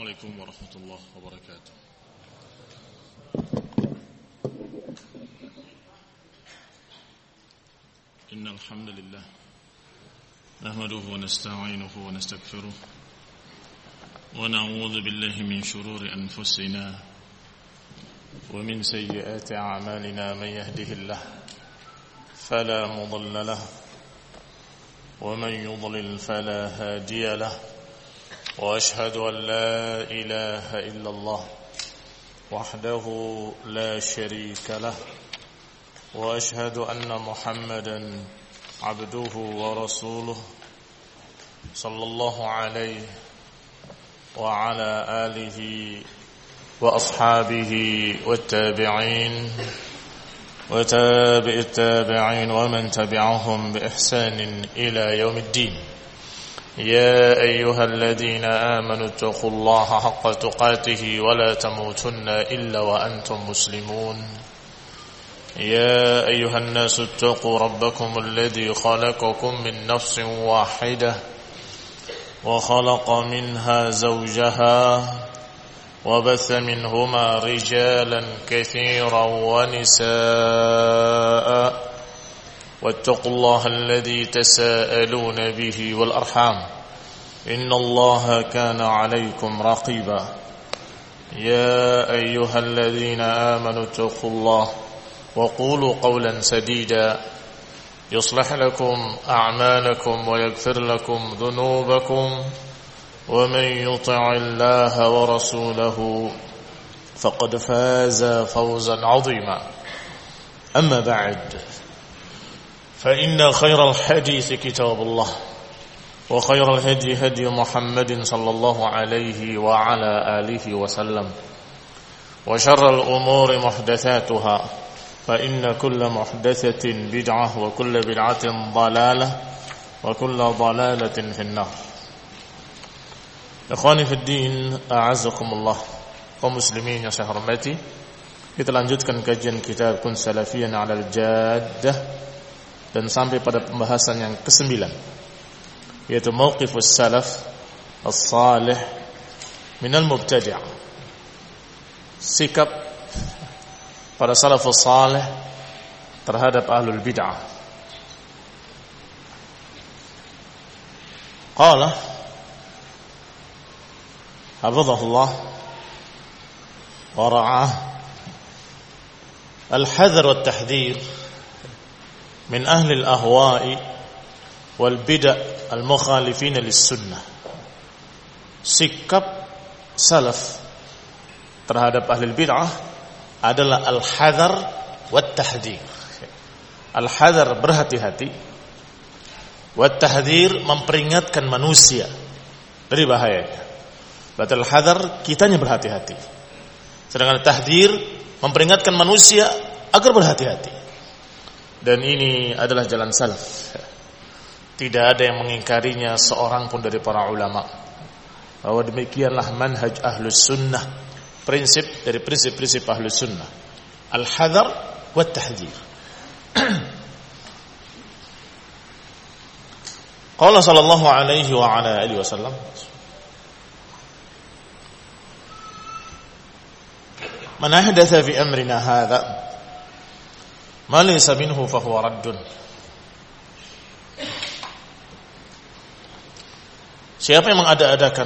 Assalamualaikum warahmatullahi wabarakatuh. Innal hamdalillah nahmaduhu wa nasta'inuhu wa nastaghfiruh wa na'udzu billahi min shururi anfusina wa min sayyiati a'malina man yahdihillah fala mudilla lahu wa man yudlil fala hadiya lahu. وأشهد أن لا إله إلا الله وحده لا شريك له وأشهد أن محمدا عبده ورسوله صلى الله عليه وعلى آله وأصحابه والتابعين وتابع التابعين ومن تبعهم بإحسان إلى يوم الدين. يا أيها الذين آمنوا اتقوا الله حق تقاته ولا تموتن إلا وأنتم مسلمون. يا أيها الناس اتقوا ربكم الذي خلقكم من نفس واحدة وخلق منها زوجها وبث منهما رجالا كثيرا ونساء واتقوا الله الذي تساءلون به والأرحام إن الله كان عليكم رقيبا. يا أيها الذين آمنوا اتقوا الله وقولوا قولا سديدا يصلح لكم أعمالكم ويغفر لكم ذنوبكم ومن يطع الله ورسوله فقد فاز فوزا عظيما. أما بعد فإن خير الحديث كتاب الله وخير الهدي هدي محمد صلى الله عليه وعلى آله وسلم وشر الأمور محدثاتها فإن كل محدثة بدعة وكل بدعة ضلالة وكل ضلالة في النار. Ikhwani fi din, a'azzakumullah, kaum muslimin yang saya hormati. Kita lanjutkan kajian kitab Kun Salafiyan 'alal Jaddah dan sampai pada pembahasan yang ke-9, yaitu mauqifus salaf as-salih minal mubtadi'. Sikap para salafus salih terhadap ahlul bid'ah. Qala hafizahullah wa ra'ah al-hadhr wa at-tahdhir min ahli al-ahwa'i wal bid'ah al-mukhalifin lis-sunnah. Sikap salaf terhadap ahli bid'ah adalah al-hadar wat tahdhir. Al-hadar berhati-hati, wat tahdhir memperingatkan manusia dari bahayanya. Berarti al-hadar kitanya berhati-hati, sedangkan tahdhir memperingatkan manusia agar berhati-hati. Dan ini adalah jalan salaf. Tidak ada yang mengingkarinya seorang pun dari para ulama, bahwa demikianlah manhaj ahlus sunnah, prinsip dari prinsip-prinsip ahlus sunnah, al-hadar wa tahdhir. Qala sallallahu alaihi wa ala alihi wasallam, man ahdatha fi amrina hadha ma laysa minhu fa huwa raddun. Siapa yang mengada-adakan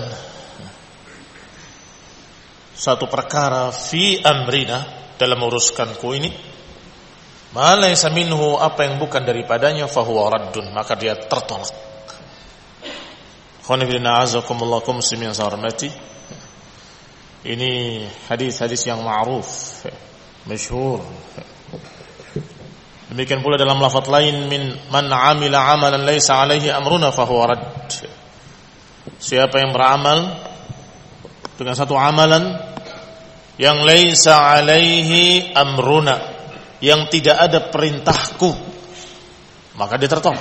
satu perkara fi amrina, dalam uruskanku ini, ma laysa minhu, apa yang bukan daripadanya, fa huwa raddun, maka dia tertolak. Khonibina azakumullah kaum muslimin yang saya hormati. Ini hadis-hadis yang ma'ruf, masyhur. Demikian pula dalam lafaz lain, min man amila amalan laisa alaihi amruna fa huwa radd. Siapa yang beramal dengan satu amalan yang laisa alaihi amruna, yang tidak ada perintahku, maka dia tertolak.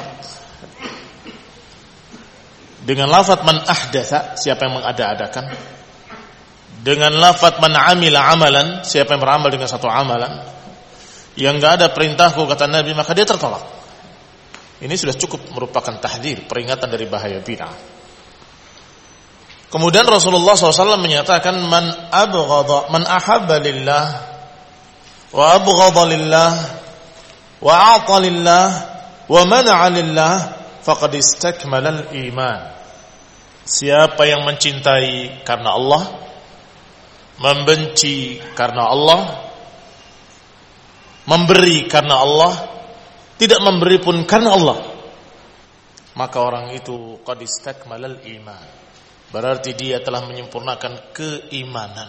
Dengan lafaz man ahdatsa, siapa yang mengada-adakan. Dengan lafaz man amila amalan, siapa yang beramal dengan satu amalan yang enggak ada perintahku, kata Nabi, maka dia tertolak. Ini sudah cukup merupakan tahdzir, peringatan dari bahaya bid'ah. Kemudian Rasulullah SAW menyatakan man ahabba lillah wa abghadha lillah wa a'ta lillah wa mana'a lillah faqad istakmala al-iman. Siapa yang mencintai karena Allah, membenci karena Allah, memberi karena Allah, tidak memberi pun karena Allah, maka orang itu qad istakmalal iman. Berarti dia telah menyempurnakan keimanan.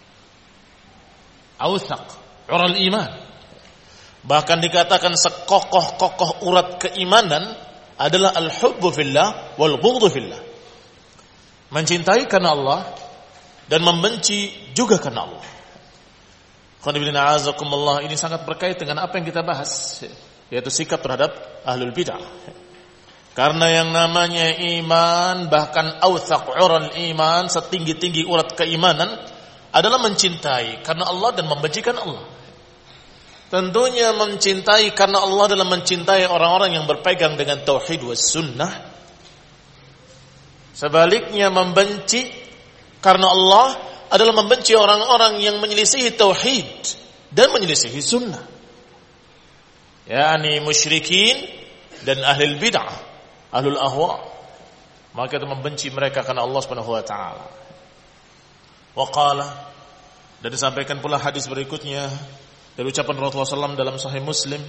Awthaq ural iman. Bahkan dikatakan sekokoh-kokoh urat keimanan adalah al-hubbu fillah wal bughdhu fillah. Mencintai karena Allah dan membenci juga karena Allah. Qanibina azakumullah, ini sangat berkait dengan apa yang kita bahas, yaitu sikap terhadap ahlul bid'ah. Karena yang namanya iman, bahkan awthaq ural iman, setinggi-tinggi urat keimanan adalah mencintai karena Allah dan membenci karena Allah. Tentunya mencintai karena Allah adalah mencintai orang-orang yang berpegang dengan tauhid was sunnah. Sebaliknya membenci karena Allah adalah membenci orang-orang yang menyelisihi tauhid dan menyelisihi sunnah, yakni musyrikin dan ahlul bid'ah, ahlul ahwa. Maka kita membenci mereka karena Allah Subhanahu wa taala. Wa qala, dan disampaikan pula hadis berikutnya dari ucapan Rasulullah SAW dalam Sahih Muslim,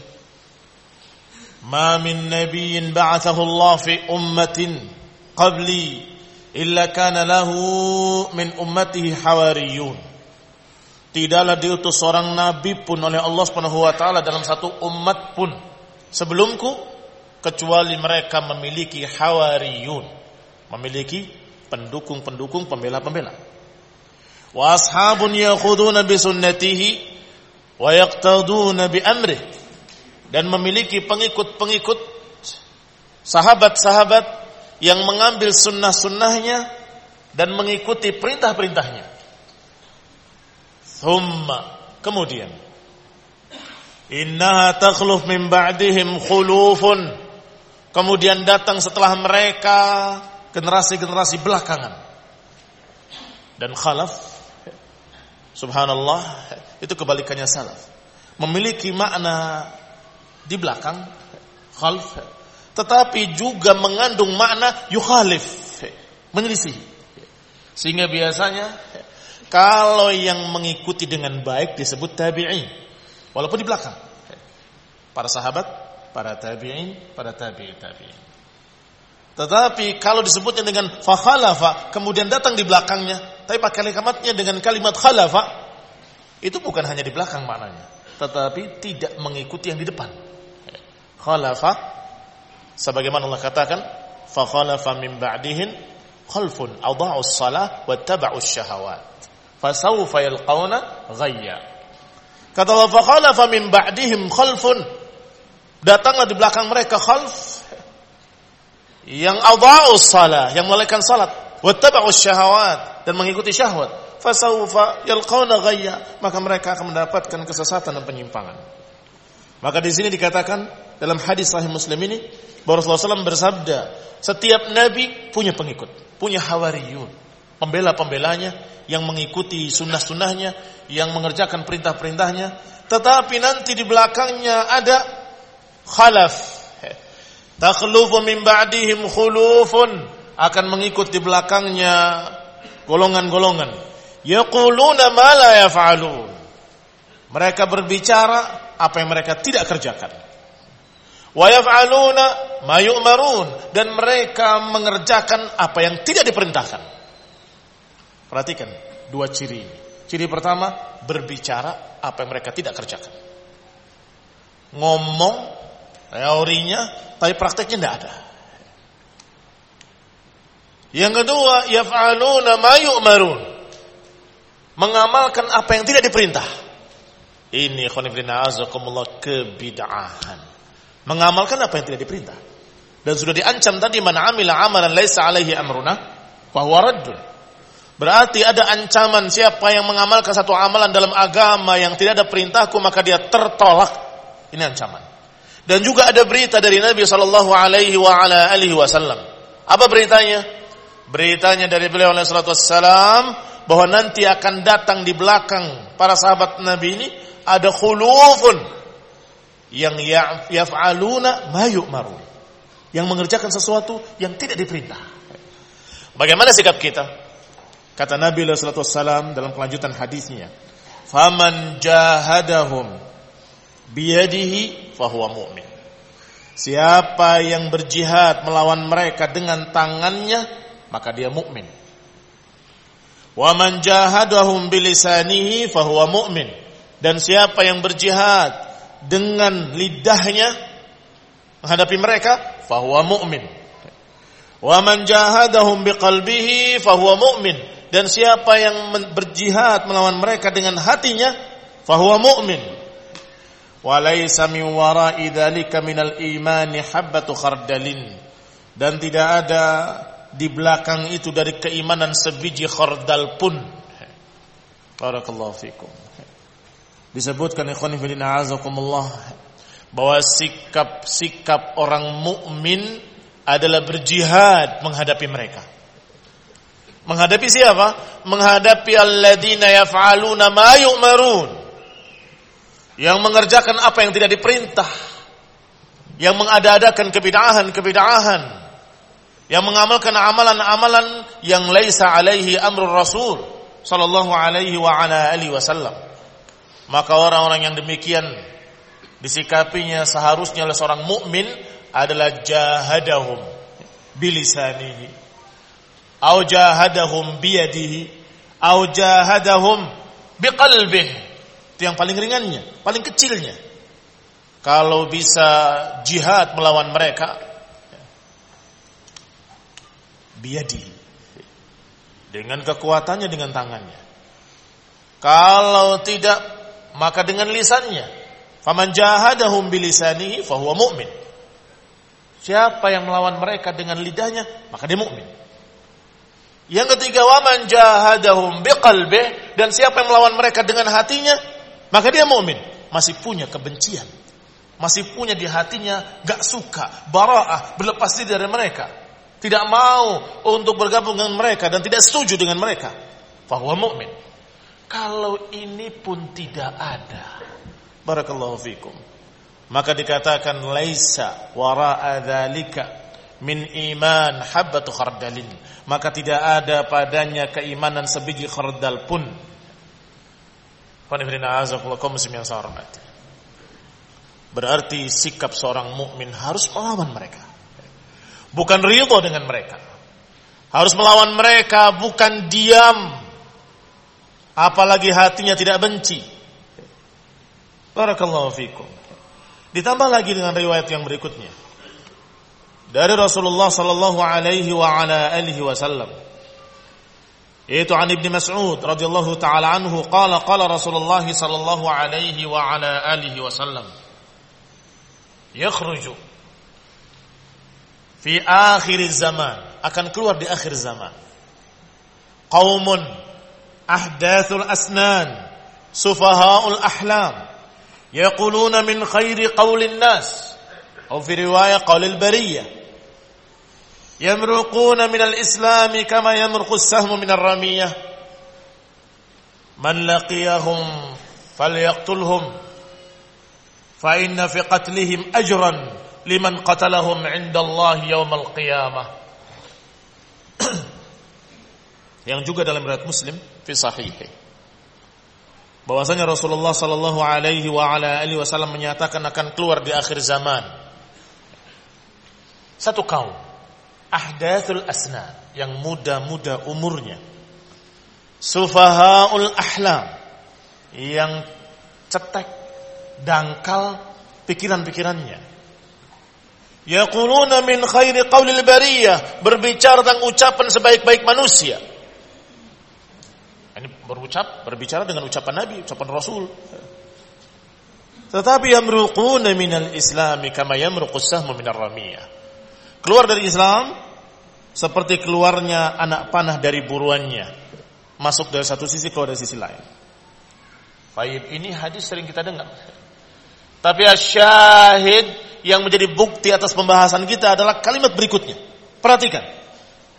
ma min nabiyyin ba'athahu Allah fi ummatin qabli illa kana lahu min ummatihi hawariyun. Tidaklah diutus seorang nabi pun oleh Allah Subhanahu wa taala dalam satu umat pun sebelumku kecuali mereka memiliki hawariyun, memiliki pendukung-pendukung, pembela-pembela. Wa ashabun yakhuduna bi sunnatihi wa yaqtaduna bi amrihi, dan memiliki pengikut-pengikut, sahabat-sahabat yang mengambil sunnah-sunnahnya dan mengikuti perintah-perintahnya. Thumma, kemudian, innaha takhluf min ba'dihim khulufun, kemudian datang setelah mereka generasi-generasi belakangan. Dan khalaf, subhanallah, itu kebalikannya salaf. Memiliki makna di belakang, khalf, tetapi juga mengandung makna yukhalif, menyelisih. Sehingga biasanya kalau yang mengikuti dengan baik disebut tabi'in, walaupun di belakang para sahabat, para tabi'in, para tabi'in. Tetapi kalau disebutnya dengan fakhalafa, kemudian datang di belakangnya, tapi pakai kalimatnya dengan kalimat khalafa, itu bukan hanya di belakang maknanya, tetapi tidak mengikuti yang di depan. Khalafa, sebagaimana Allah katakan, fa khalafa min ba'dihim khalfun adha'us shalah wattaba'us syahawat fasawfa yalqawna ghayya. Kata Allah, fa khalafa min ba'dihim khalfun, datanglah di belakang mereka khalf yang adha'us shalah, yang melalaikan salat, wattaba'us syahawat, dan mengikuti syahwat, fasawfa yalqawna ghayya, maka mereka akan mendapatkan kesesatan dan penyimpangan. Maka di sini dikatakan dalam hadis Sahih Muslim ini, bahwa Rasulullah SAW bersabda, setiap nabi punya pengikut, punya hawariyun, pembela-pembelanya yang mengikuti sunnah-sunnahnya, yang mengerjakan perintah-perintahnya. Tetapi nanti di belakangnya ada khalaf, takhlufu min ba'dihim khulufun, akan mengikut di belakangnya golongan-golongan, yaquluna ma la yaf'alun, mereka berbicara apa yang mereka tidak kerjakan. Wa yaf'aluna ma yu'marun, dan mereka mengerjakan apa yang tidak diperintahkan. Perhatikan dua ciri ini. Ciri pertama, berbicara apa yang mereka tidak kerjakan. Ngomong teorinya, tapi prakteknya tidak ada. Yang kedua, yaf'aluna ma yu'marun, mengamalkan apa yang tidak diperintah. Ini khonifina azakumullah kebid'ahan. Mengamalkan apa yang tidak diperintah. Dan sudah diancam tadi, man amila amalan laisa alaihi amruna fahuwa raddun. Berarti ada ancaman, siapa yang mengamalkan satu amalan dalam agama yang tidak ada perintahku, maka dia tertolak. Ini ancaman. Dan juga ada berita dari Nabi sallallahu alaihi wa ala alihi wasallam. Apa beritanya? Beritanya dari beliau alaihi salatu wassalam bahwa nanti akan datang di belakang para sahabat Nabi ini ada khulufun yang yaf'aluna ma yu'maru, yang mengerjakan sesuatu yang tidak diperintah. Bagaimana sikap kita? Kata Nabi alaihi salatu wassalam dalam kelanjutan hadisnya, faman jahadahum biyadihi fahuwa mu'min. Siapa yang berjihad melawan mereka dengan tangannya, maka dia mukmin. Wa man jahadahum bilisanihi fahuwa mu'min. Dan siapa yang berjihad dengan lidahnya menghadapi mereka, fahuwa mu'min. Wa man jahadahum biqalbihi fahuwa mu'min. Dan siapa yang berjihad melawan mereka dengan hatinya, fahuwa mu'min. Wa laysa min wara'i dzalika minal imani habbatu khardalin. Dan tidak ada di belakang itu dari keimanan sebiji khardal pun. Barakallahu fikum. Disebutkan ikhwan fillah azakumullah bahwa sikap orang mukmin adalah berjihad menghadapi mereka. Menghadapi siapa? Menghadapi alladzina yaf'aluna ma yu'marun. Yang mengerjakan apa yang tidak diperintah. Yang mengada-adakan kebid'ahan, yang mengamalkan amalan-amalan yang laisa alaihi amrul rasul sallallahu alaihi wa ala alihi wasallam. Maka orang-orang yang demikian disikapinya seharusnya oleh seorang mukmin adalah jahadahum bilisanihi au jahadahum biyadihi au jahadahum biqalbihi. Itu yang paling ringannya, paling kecilnya. Kalau bisa jihad melawan mereka biyadihi, dengan kekuatannya, dengan tangannya. Kalau tidak, maka dengan lisannya. Faman jahadahum bilisanihi fahuwa mu'min. Siapa yang melawan mereka dengan lidahnya, maka dia mukmin. Yang ketiga, waman jahadahum biqalbih, dan siapa yang melawan mereka dengan hatinya, maka dia mukmin. Masih punya kebencian, masih punya di hatinya gak suka, bara'ah, berlepas diri dari mereka, tidak mau untuk bergabung dengan mereka dan tidak setuju dengan mereka, fahuwa mu'min. Kalau ini pun tidak ada, barakallahu fikum, maka dikatakan laisa wara'a dzalika min iman habbatu khardalin, maka tidak ada padanya keimanan sebiji khardal pun. Berarti sikap seorang mukmin harus melawan mereka, bukan ridho dengan mereka. Harus melawan mereka, bukan diam, apalagi hatinya tidak benci. Barakallahu fikum. Ditambah lagi dengan riwayat yang berikutnya dari Rasulullah sallallahu alaihi wa ala alihi wasallam, yaitu an Ibnu Mas'ud radhiyallahu taala anhu qala Rasulullah sallallahu alaihi wa ala alihi wasallam, yakhruju fi akhir zaman, akan keluar di akhir zaman, qaumun ahdathul asnan sufahaul ahlam yaquluna min khairi qawlin nas atau fi riwayah qawlil bariyah yamruquna minal islami kama yamruqu as-sahmu minar ramiyah man laqiyahum falyaqtulhum fa inna fi qatlihim ajran liman qatalahum 'indallahi yaumal qiyamah. Yang juga dalam riwayat Muslim fi sahih, bahwasanya Rasulullah sallallahu alaihi wa ala alihi wasallam menyatakan akan keluar di akhir zaman satu kaum ahdathul asnan, yang muda-muda umurnya, sufahaul ahlam, yang cetek, dangkal pikiran-pikirannya, yaquluna min khairi qawlil bariyah, berbicara tentang ucapan sebaik-baik manusia. Ini berbicara dengan ucapan Nabi, ucapan Rasul. Tetapi yamruquna minal islami kama yamruqus sahmu minar ramiyah, keluar dari Islam seperti keluarnya anak panah dari buruannya, masuk dari satu sisi keluar dari sisi lain. Baik, ini hadis sering kita dengar. Tapi asyahid yang menjadi bukti atas pembahasan kita adalah kalimat berikutnya. Perhatikan.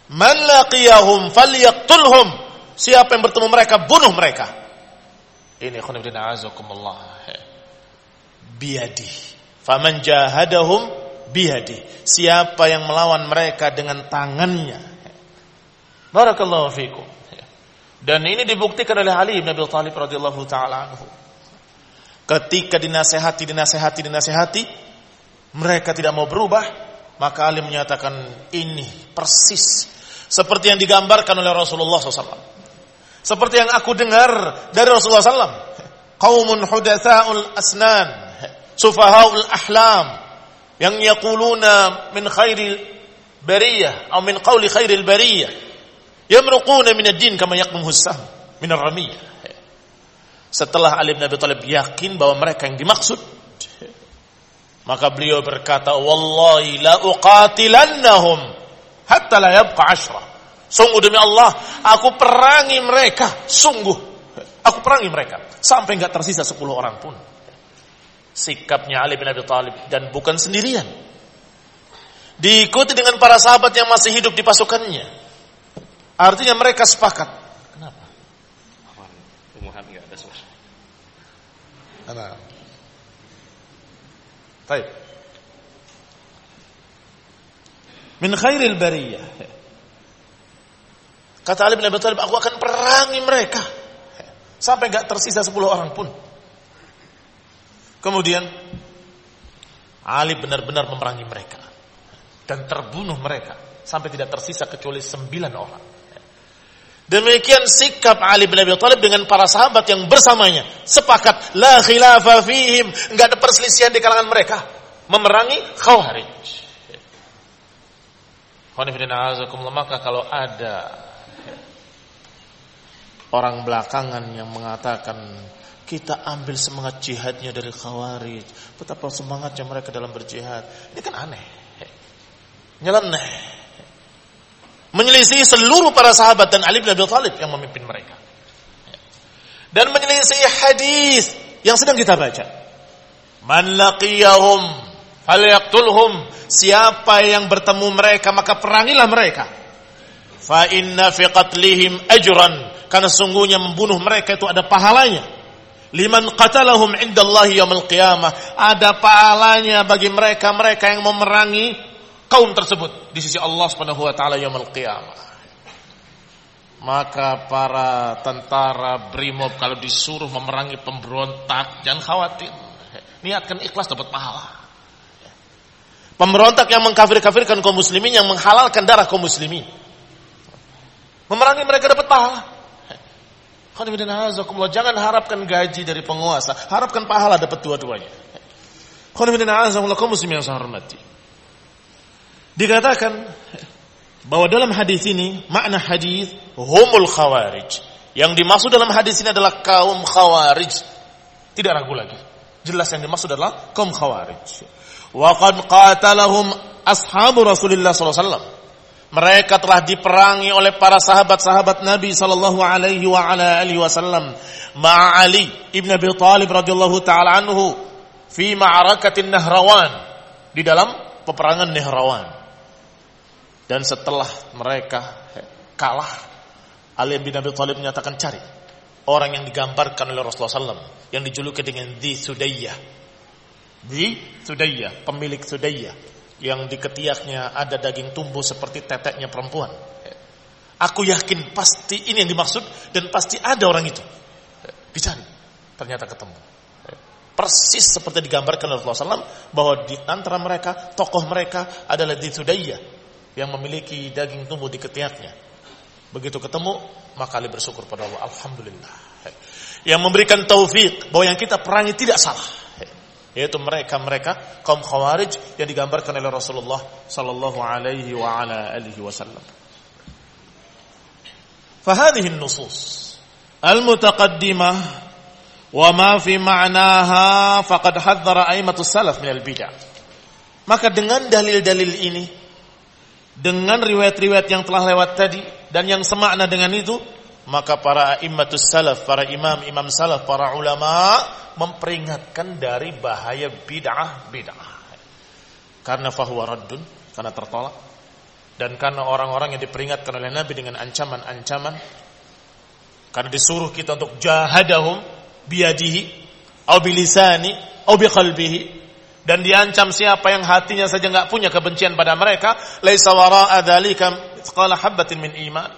Man laqiyahum falyaqtulhum. Siapa yang bertemu mereka, bunuh mereka. Ini khonibdin a'azakumullah. Biyadi. Faman jahadahum biyadi. Siapa yang melawan mereka dengan tangannya. Barakallahu fikum. Dan ini dibuktikan oleh Ali bin Abi Thalib radhiyallahu taala anhu. Ketika dinasehati, mereka tidak mau berubah, maka Ali menyatakan ini persis seperti yang digambarkan oleh Rasulullah SAW. Seperti yang aku dengar dari Rasulullah SAW. Qaumun hudatsa'ul asnan, sufahaul ahlam, yang yaquluna min khairil bariyah atau min qawli khairil bariyah, yamruquna min ad-din kama yaqmuhu as-sahm min ar-ramiyah. Setelah Ali bin Abi Thalib yakin bahwa mereka yang dimaksud, maka beliau berkata, wallahi la uqatilannahum hatta la yabqa 'ashra. Sungguh demi Allah, aku perangi mereka, sungguh aku perangi mereka sampai enggak tersisa 10 orang pun. Sikapnya Ali bin Abi Thalib, dan bukan sendirian, diikuti dengan para sahabat yang masih hidup di pasukannya. Artinya mereka sepakat. Kenapa? Muhammad enggak ada suara. Ana. Baik. Min khairil bariyah. Kata Ali bin Abi Thalib, aku akan perangi mereka sampai enggak tersisa 10 orang pun. Kemudian Ali benar-benar memerangi mereka dan terbunuh mereka sampai tidak tersisa kecuali 9 orang. Demikian sikap Ali bin Abi Thalib dengan para sahabat yang bersamanya, sepakat la khilafa fihim, enggak ada perselisihan di kalangan mereka, memerangi Khawarij. Maka kalau ada orang belakangan yang mengatakan kita ambil semangat jihadnya dari Khawarij, betapa semangatnya mereka dalam berjihad, ini kan aneh, nyeleneh, menyelisih seluruh para sahabat dan Ali bin Abi Thalib yang memimpin mereka, dan menyelisih hadis yang sedang kita baca. Man laqiyahum falyaqtulhum. Siapa yang bertemu mereka maka perangilah mereka. Fa inna fi qatlihim ajran. Karena sungguhnya membunuh mereka itu ada pahalanya. Liman qatalahum indallahi yaumil qiyamah. Ada pahalanya bagi mereka yang memerangi kaum tersebut di sisi Allah Subhanahu wa taala yaumil qiyamah. Maka para tentara Brimob kalau disuruh memerangi pemberontak, jangan khawatir. Niatkan ikhlas dapat pahala. Pemberontak yang mengkafir-kafirkan kaum muslimin, yang menghalalkan darah kaum muslimin, memerangi mereka dapat pahala. Jangan harapkan gaji dari penguasa, harapkan pahala, dapat dua-duanya. Kaum muslimin yang saya hormati, dikatakan bahwa dalam hadis ini, makna hadis humul khawarij, yang dimaksud dalam hadis ini adalah kaum Khawarij. Tidak ragu lagi, jelas yang dimaksud adalah kaum Khawarij. Wa qad qatalahum ashabu Rasulillah sallallahu alaihi wasallam. Mereka telah diperangi oleh para sahabat-sahabat Nabi sallallahu alaihi wa ala alihi wasallam ma'a Ali ibn Abi Thalib radhiyallahu taala anhu fi ma'arakatin Nahrawan, di dalam peperangan Nahrawan. Dan setelah mereka kalah, Ali bin Abi Thalib menyatakan, cari orang yang digambarkan oleh Rasulullah SAW yang dijuluki dengan Dhi Sudayyah. Dhi Sudayyah, pemilik Sudayyah, yang di ketiaknya ada daging tumbuh seperti teteknya perempuan. Aku yakin pasti ini yang dimaksud dan pasti ada orang itu. Dicari, ternyata ketemu. Persis seperti digambarkan oleh Rasulullah SAW, bahwa di antara mereka, tokoh mereka adalah Dhi Sudayyah yang memiliki daging tumbuh di ketiaknya. Begitu ketemu, maka Ali bersyukur pada Allah, alhamdulillah, yang memberikan taufik bahwa yang kita perangi tidak salah, yaitu mereka kaum Khawarij yang digambarkan oleh Rasulullah sallallahu alaihi wa ala alihi wasallam. Fahadhihi an-nusus al-mutaqaddimah wa ma fi ma'naha faqad hadzara a'immatus salaf min al-bid'ah. Maka dengan dalil-dalil ini, dengan riwayat-riwayat yang telah lewat tadi dan yang semakna dengan itu, maka para a'immatus salaf, para imam-imam salaf, para ulama memperingatkan dari bahaya bid'ah. Karena fahuwa raddun, karena tertolak. Dan karena orang-orang yang diperingatkan oleh Nabi dengan ancaman-ancaman, karena disuruh kita untuk jahadahum biyadihi au bilisani au biqalbihi, dan diancam siapa yang hatinya saja enggak punya kebencian pada mereka, laisa wara'a dzalika mithqala habatin min iman.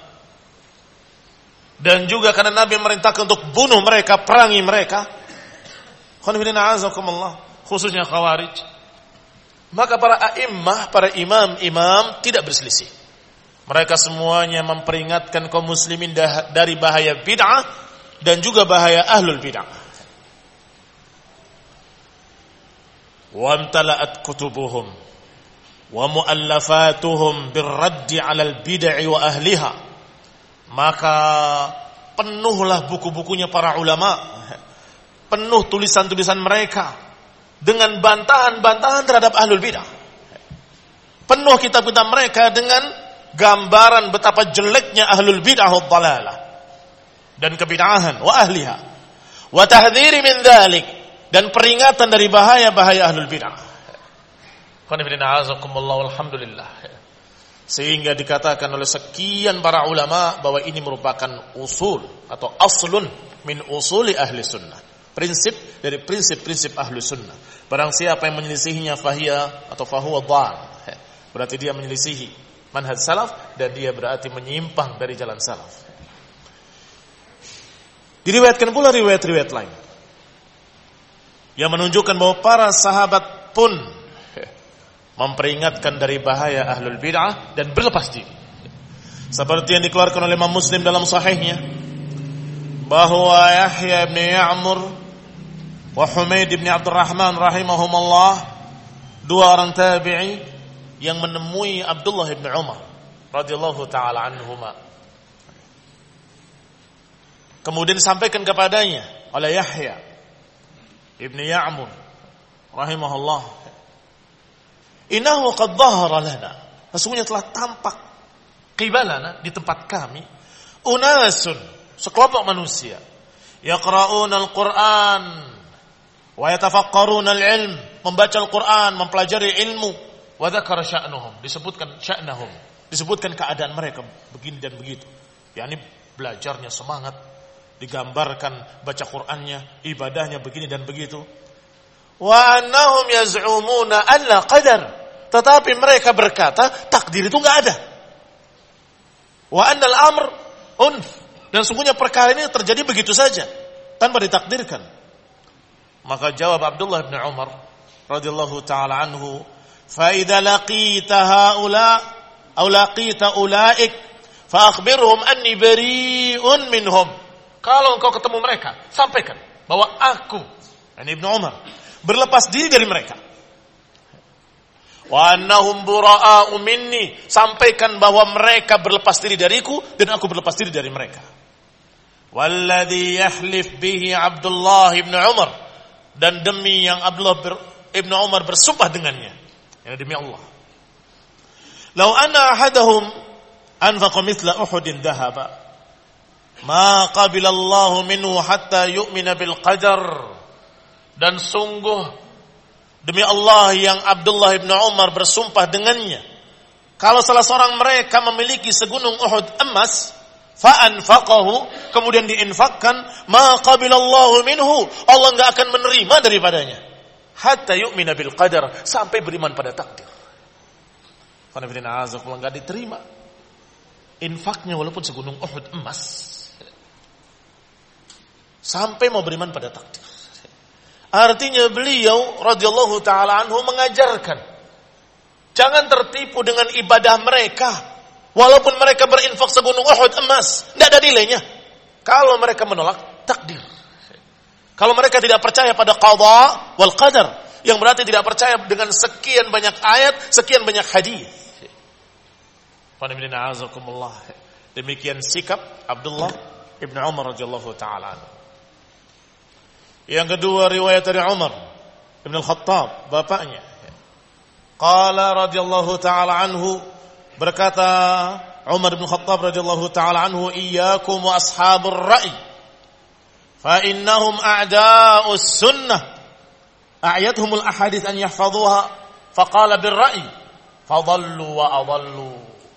Dan juga karena Nabi merintahkan untuk bunuh mereka, perangi mereka, khususnya Khawarij. Maka para a'immah, para imam-imam tidak berselisih. Mereka semuanya memperingatkan kaum muslimin dari bahaya bid'ah dan juga bahaya ahlul bid'ah. Wa amtala'at kutubuhum wa muallafatuhum birraddi 'alal bid'ah wa ahliha. Maka penuhlah buku-bukunya para ulama, penuh tulisan-tulisan mereka dengan bantahan-bantahan terhadap ahlul bidah. Penuh kitab-kitab mereka dengan gambaran betapa jeleknya ahlul bidah wad dhalalah dan kebid'ahan wa ahliha, wa tahdhiri min dzalik, dan peringatan dari bahaya-bahaya ahlul bidah. Alhamdulillah. Sehingga dikatakan oleh sekian para ulama bahwa ini merupakan usul atau aslun min usuli ahli sunnah, prinsip dari prinsip-prinsip ahli sunnah. Barang siapa yang menyelisihinya fahiya atau fahuwa dhal, berarti dia menyelisihi manhaj salaf dan dia berarti menyimpang dari jalan salaf. Diriwayatkan pula riwayat-riwayat lain yang menunjukkan bahwa para sahabat pun memperingatkan dari bahaya ahlul bid'ah dan berlepas diri. Seperti yang dikeluarkan oleh Imam Muslim dalam sahihnya, bahwa Yahya bin Ya'mur wa Humaid bin Abdurrahman rahimahumullah, dua orang tabi'i yang menemui Abdullah bin Umar radhiyallahu taala anhuma, kemudian disampaikan kepadanya oleh Yahya bin Ya'mur rahimahullah, innahu qad dhahara lana, sesungguhnya telah tampak qibalana, di tempat kami, unasun, sekelompok manusia, yaqra'una al-Qur'an wa yatafakkaruna al-ilm, membaca Al-Qur'an, mempelajari ilmu, wa dzakara sya'nuhum, disebutkan sya'nahum, disebutkan keadaan mereka begini dan begitu, yakni belajarnya semangat, digambarkan baca Qur'annya, ibadahnya begini dan begitu. Wa annahum yaz'umuna an la qadar, tetapi mereka berkata takdir itu enggak ada. Wa annal amr unf, dan sungguhnya perkara ini terjadi begitu saja tanpa ditakdirkan. Maka jawab Abdullah bin Umar radhiyallahu taala anhu, fa idza laqita haula aw laqita ulaik fa akhbirhum anni bari'un minhum. Kalau engkau ketemu mereka, sampaikan bahwa aku, yani Ibnu Umar, berlepas diri dari mereka. Wa annahum bura'a'u minni, sampaikan bahwa mereka berlepas diri dariku dan aku berlepas diri dari mereka. Walladhi yahlif bihi Abdullah ibn Umar, dan demi yang Abdullah ibn Umar bersumpah dengannya, ya, demi Allah, law anna ahadahum anfaqa mithla Uhudin dhahaba ma qabila Allah minhu hatta yu'mina bil qadar. Dan sungguh demi Allah yang Abdullah bin Umar bersumpah dengannya, kalau salah seorang mereka memiliki segunung Uhud emas, fa'anfaqahu, kemudian diinfakkan, ma qabilallahu minhu, Allah enggak akan menerima daripadanya, hatta yu'mina bil qadar, sampai beriman pada takdir. Karena enggak diterima infaknya walaupun segunung Uhud emas, sampai mau beriman pada takdir. Artinya beliau radhiyallahu taala anhu mengajarkan, jangan tertipu dengan ibadah mereka walaupun mereka berinfak segunung Uhud emas, tidak ada nilainya kalau mereka menolak takdir. Kalau mereka tidak percaya pada qada wal qadar, yang berarti tidak percaya dengan sekian banyak ayat, sekian banyak hadis. Demikian sikap Abdullah ibn Umar radhiyallahu taala anhu. Yang kedua, riwayat dari Umar ibn al-Khattab, bapaknya. Qala radhiyallahu ta'ala anhu, berkata Umar ibn al-Khattab radhiyallahu ta'ala anhu, iyyakum wa ashabur ra'i fa innahum a'da'us sunnah a'yatuhumul ahadits an yahfazuha faqala bir ra'i fadallu wa adallu.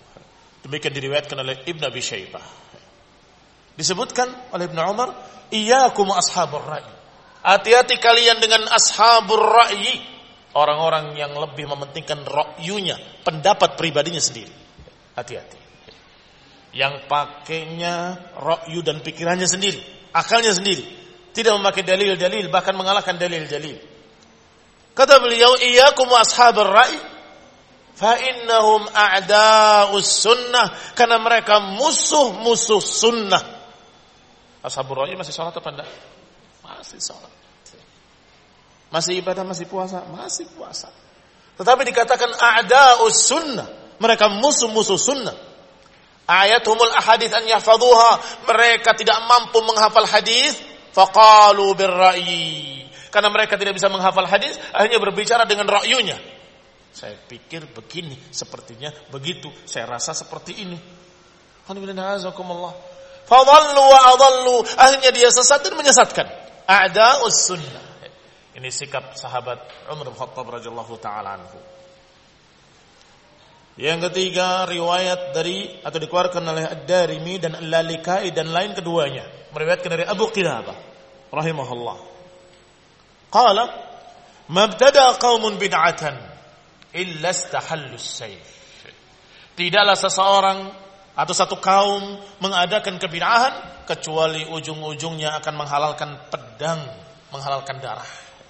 Demikian diriwayatkan oleh Ibn Abi Syaibah. Disebutkan oleh Ibn Umar, iyyakum ashabur ra'yi. Hati-hati kalian dengan ashabur ra'yi, orang-orang yang lebih mementingkan ra'yunya, pendapat pribadinya sendiri. Hati-hati. Yang pakainya ra'yu dan pikirannya sendiri, akalnya sendiri, tidak memakai dalil-dalil, bahkan mengalahkan dalil-dalil. Kata beliau, iyyakum ashabur ra'yi, fa innahum a'da'us sunnah, karena mereka musuh-musuh sunnah. Ashabur ra'yi masih salat apa enggak? Masih salat. Masih ibadah, masih puasa, masih puasa. Tetapi dikatakan a'da'us sunnah, mereka musuh-musuh sunnah. Ayathumul ahadits an yahfazuha, mereka tidak mampu menghafal hadis, faqalu birra'yi, karena mereka tidak bisa menghafal hadis, akhirnya berbicara dengan ra'yunya. Saya pikir begini, sepertinya begitu, saya rasa seperti ini. Alhamdulillah. Fadhallu wa adhallu, akhirnya dia sesat dan menyesatkan. A'da'us sunnah. Ini sikap sahabat Umar bin Khattab radhiyallahu taala anhu. Yang ketiga, riwayat dari atau dikeluarkan oleh Ad-Darimi dan Al-Lalikai dan lain keduanya, meriwayatkan dari Abu Qilabah rahimahullah. Qala, "Mabtada qaumun bid'atan illa istahallu as-sayf." Tidaklah seseorang atau satu kaum mengadakan kebid'ahan kecuali ujung-ujungnya akan menghalalkan pedang, menghalalkan darah.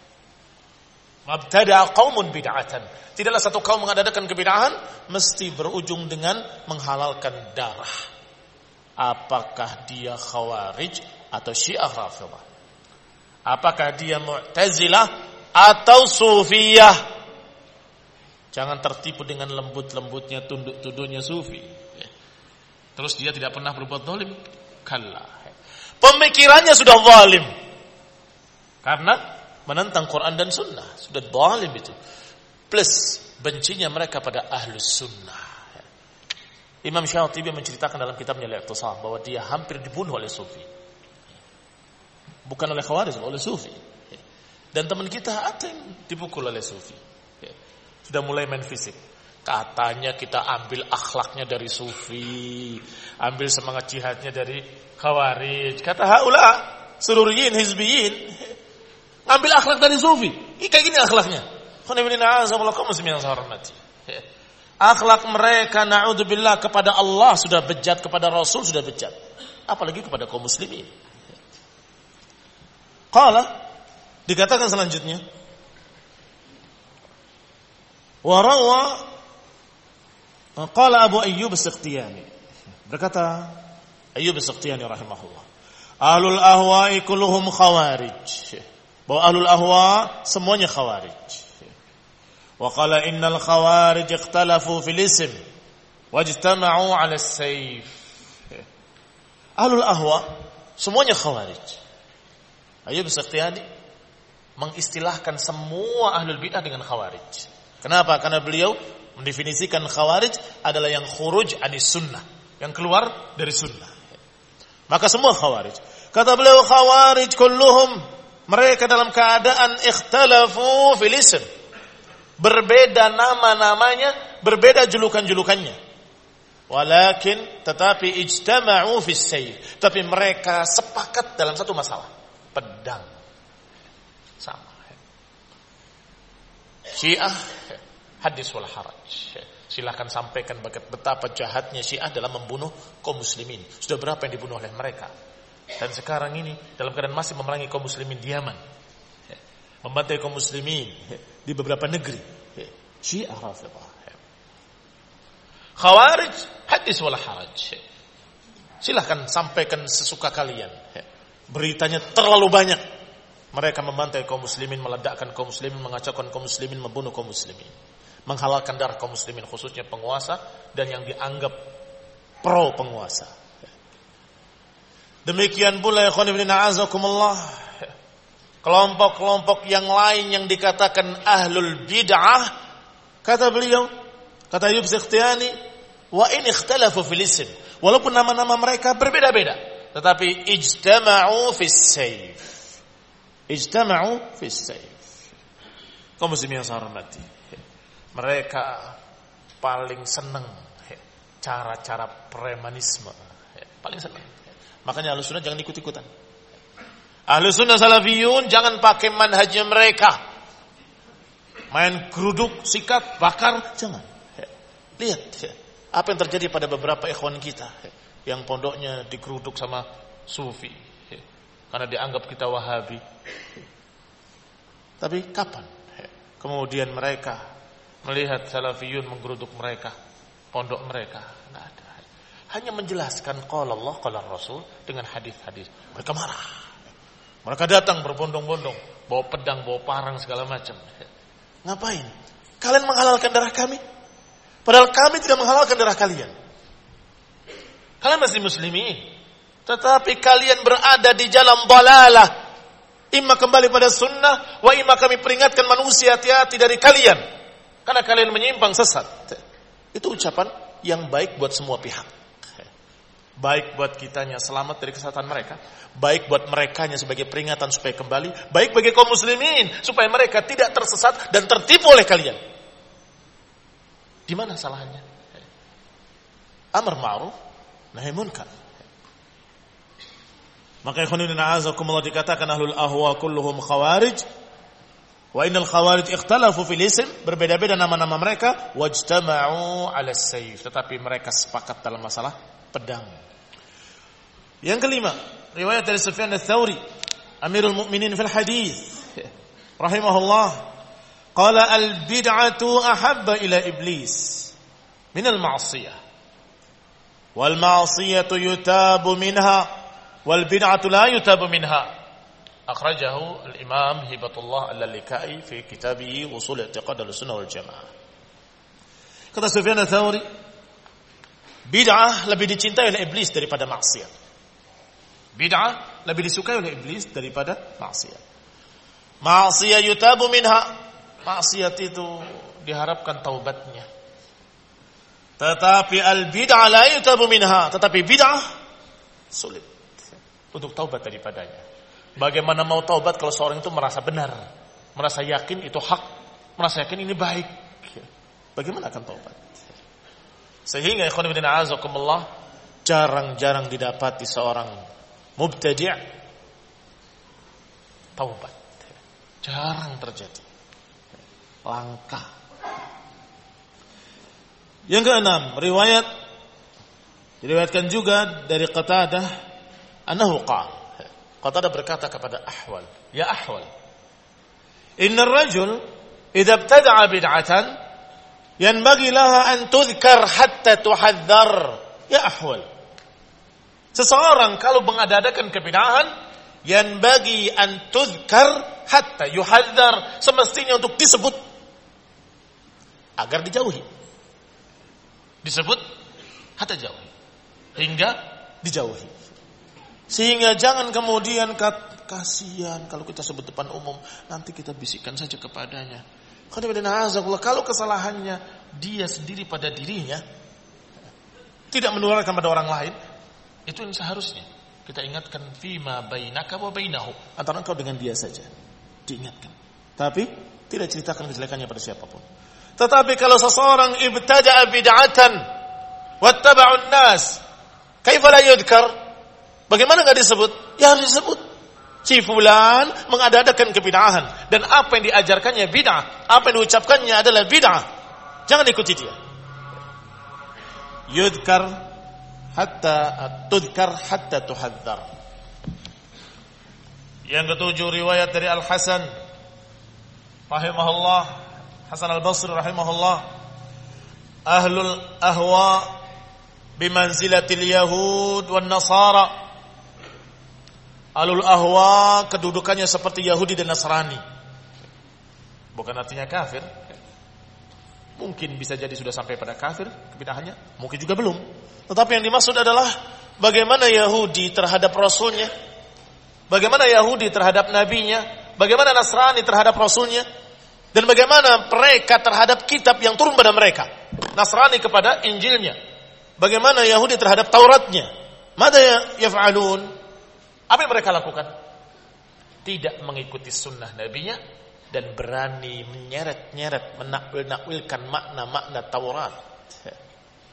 Mabtada qaumun bid'atan. Tidaklah satu kaum mengadakan kebid'ahan mesti berujung dengan menghalalkan darah. Apakah dia Khawarij atau Syiah Rafidhah? Apakah dia Mu'tazilah atau Sufiyah? Jangan tertipu dengan lembut-lembutnya, tunduk-tunduknya Sufi. Terus dia tidak pernah berbuat zalim. Kalla. Pemikirannya sudah zalim. Karena menentang Quran dan Sunnah. Sudah zalim itu. Plus bencinya mereka pada Ahlus Sunnah. Imam Syatibi menceritakan dalam kitabnya Al-I'tisam bahwa dia hampir dibunuh oleh Sufi. Bukan oleh Khawarij, oleh Sufi. Dan teman kita ada yang dipukul oleh Sufi. Sudah mulai main fisik. Katanya kita ambil akhlaknya dari Sufi, ambil semangat jihadnya dari Khawarij. Kata haula sururiyin hizbiyin, ambil akhlak dari Sufi. Kayak gini akhlaknya. Akhlak mereka na'udzubillah kepada Allah sudah bejat, kepada Rasul sudah bejat, apalagi kepada kaum muslimin. Qala, dikatakan selanjutnya, wa rawa qala Abu Ayyub As-Sakhtiyani, berkata Ayyub As-Sakhtiyani rahimahullah, ahlul ahwa'i kulluhum khawarij, bahwa ahlul ahwa semuanya khawarij. Wa qala innal khawarij ikhtalafu fil ism wajtama'u 'ala as-sayf. Ahlul ahwa semuanya khawarij. Ayyub As-Sakhtiyani mengistilahkan semua ahlul bid'ah dengan khawarij. Kenapa? Karena beliau mendefinisikan khawarij adalah yang khuruj anis sunnah, yang keluar dari sunnah. Maka semua khawarij. Kata beliau, khawarij kulluhum, mereka dalam keadaan ikhtalafu fil ism, berbeda nama-namanya, berbeda julukan-julukannya. Walakin, tetapi ijtama'u fis sayf, tapi mereka sepakat dalam satu masalah, pedang. Sama. Syiah hadis wal haraj. Silahkan sampaikan betapa jahatnya Syiah dalam membunuh kaum muslimin. Sudah berapa yang dibunuh oleh mereka. Dan sekarang ini dalam keadaan masih memerangi kaum muslimin di Yaman, membantai kaum muslimin di beberapa negeri. Syiah Rafidhah. Khawarij hadis wal haraj. Silahkan sampaikan sesuka kalian. Beritanya terlalu banyak. Mereka membantai kaum muslimin, meledakkan kaum muslimin, mengacaukan kaum muslimin, membunuh kaum muslimin, menghalalkan darah kaum muslimin, khususnya penguasa dan yang dianggap pro penguasa. Demikian pula ikhwan fillah azakumullah, kelompok-kelompok yang lain yang dikatakan ahlul bid'ah, kata beliau, kata Ayyub As-Sakhtiyani, wa in ikhtalafu fil ism, walaupun nama-nama mereka berbeda-beda, tetapi ijtama'u fis sayf. Ijtama'u fis sayf. Kaum muslimin yang saya hormati, mereka paling senang cara-cara premanisme. Paling senang. Makanya Ahlussunnah jangan ikut-ikutan. Ahlussunnah salafiyun jangan pakai manhajnya mereka. Main geruduk, sikat, bakar, jangan. Lihat apa yang terjadi pada beberapa ikhwan kita yang pondoknya digeruduk sama sufi karena dianggap kita Wahabi. Tapi kapan kemudian mereka melihat salafiyun menggeruduk mereka, pondok mereka? Tidak ada. Hanya menjelaskan qala Allah, qala Rasul dengan hadis-hadis. Mereka marah. Mereka datang berbondong-bondong, bawa pedang, bawa parang segala macam. Ngapain? Kalian menghalalkan darah kami? Padahal kami tidak menghalalkan darah kalian. Kalian masih muslimin, tetapi kalian berada di jalan dalalah. Imma kembali pada sunnah, wa imma kami peringatkan manusia hati-hati dari kalian, karena kalian menyimpang sesat. Itu ucapan yang baik buat semua pihak. Baik buat kitanya selamat dari kesesatan mereka, baik buat merekanya sebagai peringatan supaya kembali, baik bagi kaum muslimin supaya mereka tidak tersesat dan tertipu oleh kalian. Di mana salahnya? Amar ma'ruf, nahi munkar. Maka ikhwanuddin a'azakumullah dikatakan ahlul ahwa kulluhum khawarij. Wa innal khawarij ikhtalafu fil ism, berbeda-beda nama-nama mereka, wajtama'u 'ala as-sayf, tetapi mereka sepakat dalam masalah pedang. Yang kelima, riwayat dari Sufyan ats-Tsauri, Amirul Mukminin fil hadis, rahimahullah, qala al-bid'atu ahabba ila iblis min al-ma'siyah. Wal ma'siyatu yutabu minha wal bid'atu la yutabu minha. Akhrajahu al-Imam Hibatullah Al-Lalikai fi kitabih Ushul I'tiqad Ahlussunnah wal Jamaah. Kata Sufyan ats-Tsauri, bid'ah lebih dicintai oleh iblis daripada maksiat. Bid'ah lebih disukai oleh iblis daripada maksiat. Maksiat yutabu minha, maksiat itu diharapkan taubatnya. Tetapi al-bid'ah la yutabu minha, tetapi bid'ah sulit untuk taubat daripadanya. Bagaimana mau taubat kalau seorang itu merasa benar, merasa yakin itu hak, merasa yakin ini baik? Bagaimana akan taubat? Sehingga ikhwan fillah azakumullah, jarang-jarang didapati seorang mubtadi' taubat. Jarang terjadi. Langka. Yang keenam, diriwayatkan juga dari Qatadah annahu qala. Qatadah berkata kepada Ahwal, ya Ahwal, innar rajul idza ibtada'a bid'atan yanbaghi laha an tudhkar hatta tuhadzar. Ya Ahwal, seseorang kalau mengadakan kebid'ahan, yanbaghi an tudhkar hatta yuhadzar, semestinya untuk disebut agar dijauhi. Disebut hatta jauhi, hingga dijauhi. Sehingga jangan kemudian kasihan kalau kita sebut depan umum, nanti kita bisikkan saja kepadanya. Kalau kesalahannya dia sendiri pada dirinya, tidak menularkan pada orang lain, itu yang seharusnya kita ingatkan fima bainaka wa bainahu, antara engkau dengan dia saja diingatkan, tapi tidak ceritakan kejelekannya pada siapapun. Tetapi kalau seseorang ibtada'a bid'atan wattaba'un nas, kaifa la yudhkar? Bagaimana enggak disebut? Ya harus disebut. Si fulan mengadakan kebid'ahan, dan apa yang diajarkannya bid'ah, apa yang diucapkannya adalah bid'ah. Jangan ikuti dia. Yudhkar hatta tuhadzar. Yang ketujuh, riwayat dari Al-Hasan rahimahullah, Hasan Al-Basri rahimahullah, ahlul ahwa bimanzilatil yahud wan nasara. Ahlul ahwa kedudukannya seperti Yahudi dan Nasrani. Bukan artinya kafir. Mungkin bisa jadi sudah sampai pada kafir kebid'ahannya, mungkin juga belum. Tetapi yang dimaksud adalah bagaimana Yahudi terhadap Rasulnya, bagaimana Yahudi terhadap Nabinya, bagaimana Nasrani terhadap Rasulnya, dan bagaimana mereka terhadap kitab yang turun pada mereka. Nasrani kepada Injilnya, bagaimana Yahudi terhadap Tauratnya. Mada yaf'alun? Apa yang mereka lakukan? Tidak mengikuti sunnah Nabinya dan berani menyeret-nyeret, menakwil-nakwilkan makna-makna Taurat.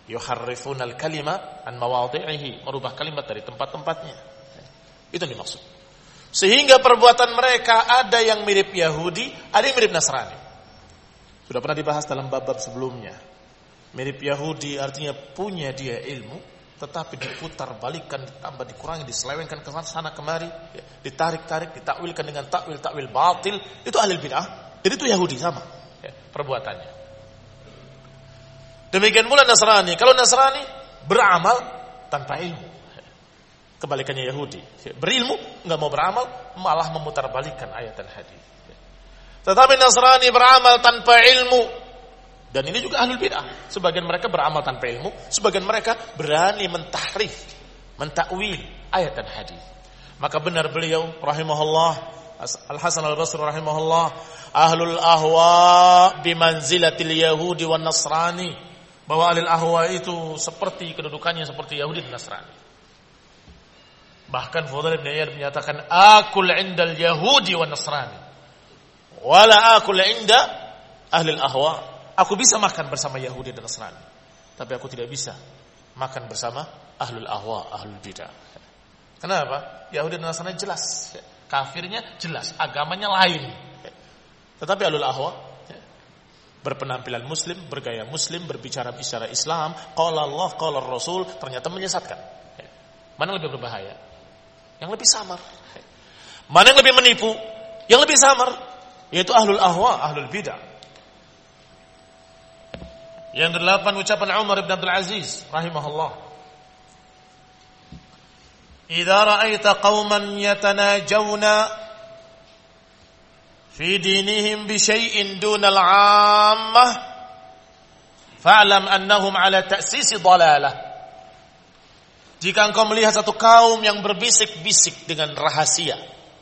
Yuharrifunal kalima an mawadhi'ihi, merubah kalimat dari tempat-tempatnya. Itu yang dimaksud. Sehingga perbuatan mereka ada yang mirip Yahudi, ada yang mirip Nasrani. Sudah pernah dibahas dalam bab-bab sebelumnya. Mirip Yahudi artinya punya dia ilmu, tetapi diputar balikan, ditambah dikurangi, diselewengkan ke sana kemari, ditarik-tarik, ditakwilkan dengan takwil batil. Itu ahli bid'ah. Jadi itu Yahudi sama perbuatannya. Demikian pula Nasrani. Kalau Nasrani beramal tanpa ilmu, kebalikannya Yahudi. Berilmu, nggak mau beramal, malah memutarbalikkan ayat dan hadis. Tetapi Nasrani beramal tanpa ilmu, dan ini juga ahlul bid'ah. Sebagian mereka beramal tanpa ilmu, sebagian mereka berani mentahrif, mentakwil ayat dan hadis. Maka benar beliau rahimahullah, Al-Hasan Al-Basri rahimahullah, ahlul ahwa bimanzilatil yahudi wan nasrani, bahwa ahlul ahwa itu seperti kedudukannya seperti Yahudi dan Nasrani. Bahkan Fudail bin Iyad menyatakan, akul indal yahudi wan nasrani wala akul inda ahlul ahwa. Aku bisa makan bersama Yahudi dan Nasrani, tapi aku tidak bisa makan bersama ahlul ahwa, ahlul bidah. Kenapa? Yahudi dan Nasrani jelas kafirnya, jelas agamanya lain. Tetapi ahlul ahwa berpenampilan muslim, bergaya muslim, berbicara Islam, qala Allah, qala Rasul, ternyata menyesatkan. Mana yang lebih berbahaya? Yang lebih samar. Mana yang lebih menipu? Yang lebih samar, yaitu ahlul ahwa, ahlul bidah. Yang kedelapan, ucapan Umar bin Abdul Aziz rahimahullah, idza ra'aita qauman yatanajawna fi dinihim bi syai'in dunal 'ammah fa'lam annahum 'ala ta'sisi dhalalah. Jika engkau melihat satu kaum yang berbisik-bisik dengan rahasia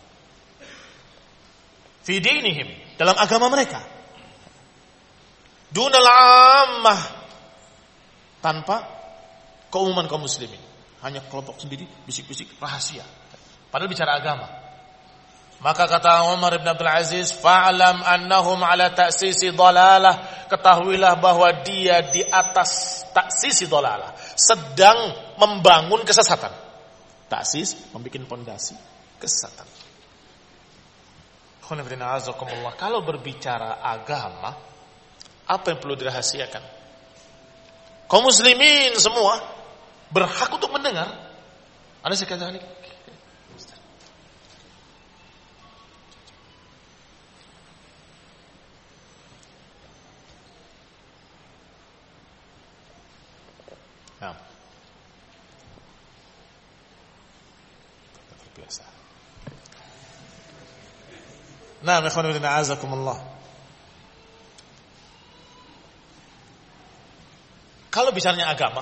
fi dinihim, dalam agama mereka, dunal 'ammah, tanpa keumuman kaum muslimin, hanya kelompok sendiri bisik-bisik rahasia, padahal bicara agama. Maka kata Umar bin Abdul Aziz, fa'lam annahum ala ta'sisi dhalalah, ketahuilah bahwa dia di atas ta'sisi dhalalah, sedang membangun kesesatan. Ta'sis, membuat pondasi kesesatan. Kalau berbicara agama, apa yang perlu dirahasiakan? Kaum muslimin semua berhak untuk mendengar. Ada sekadar ini. Nah, biasa. Nah, ikhwan fillah, a'azakumullah. Kalau bicaranya agama,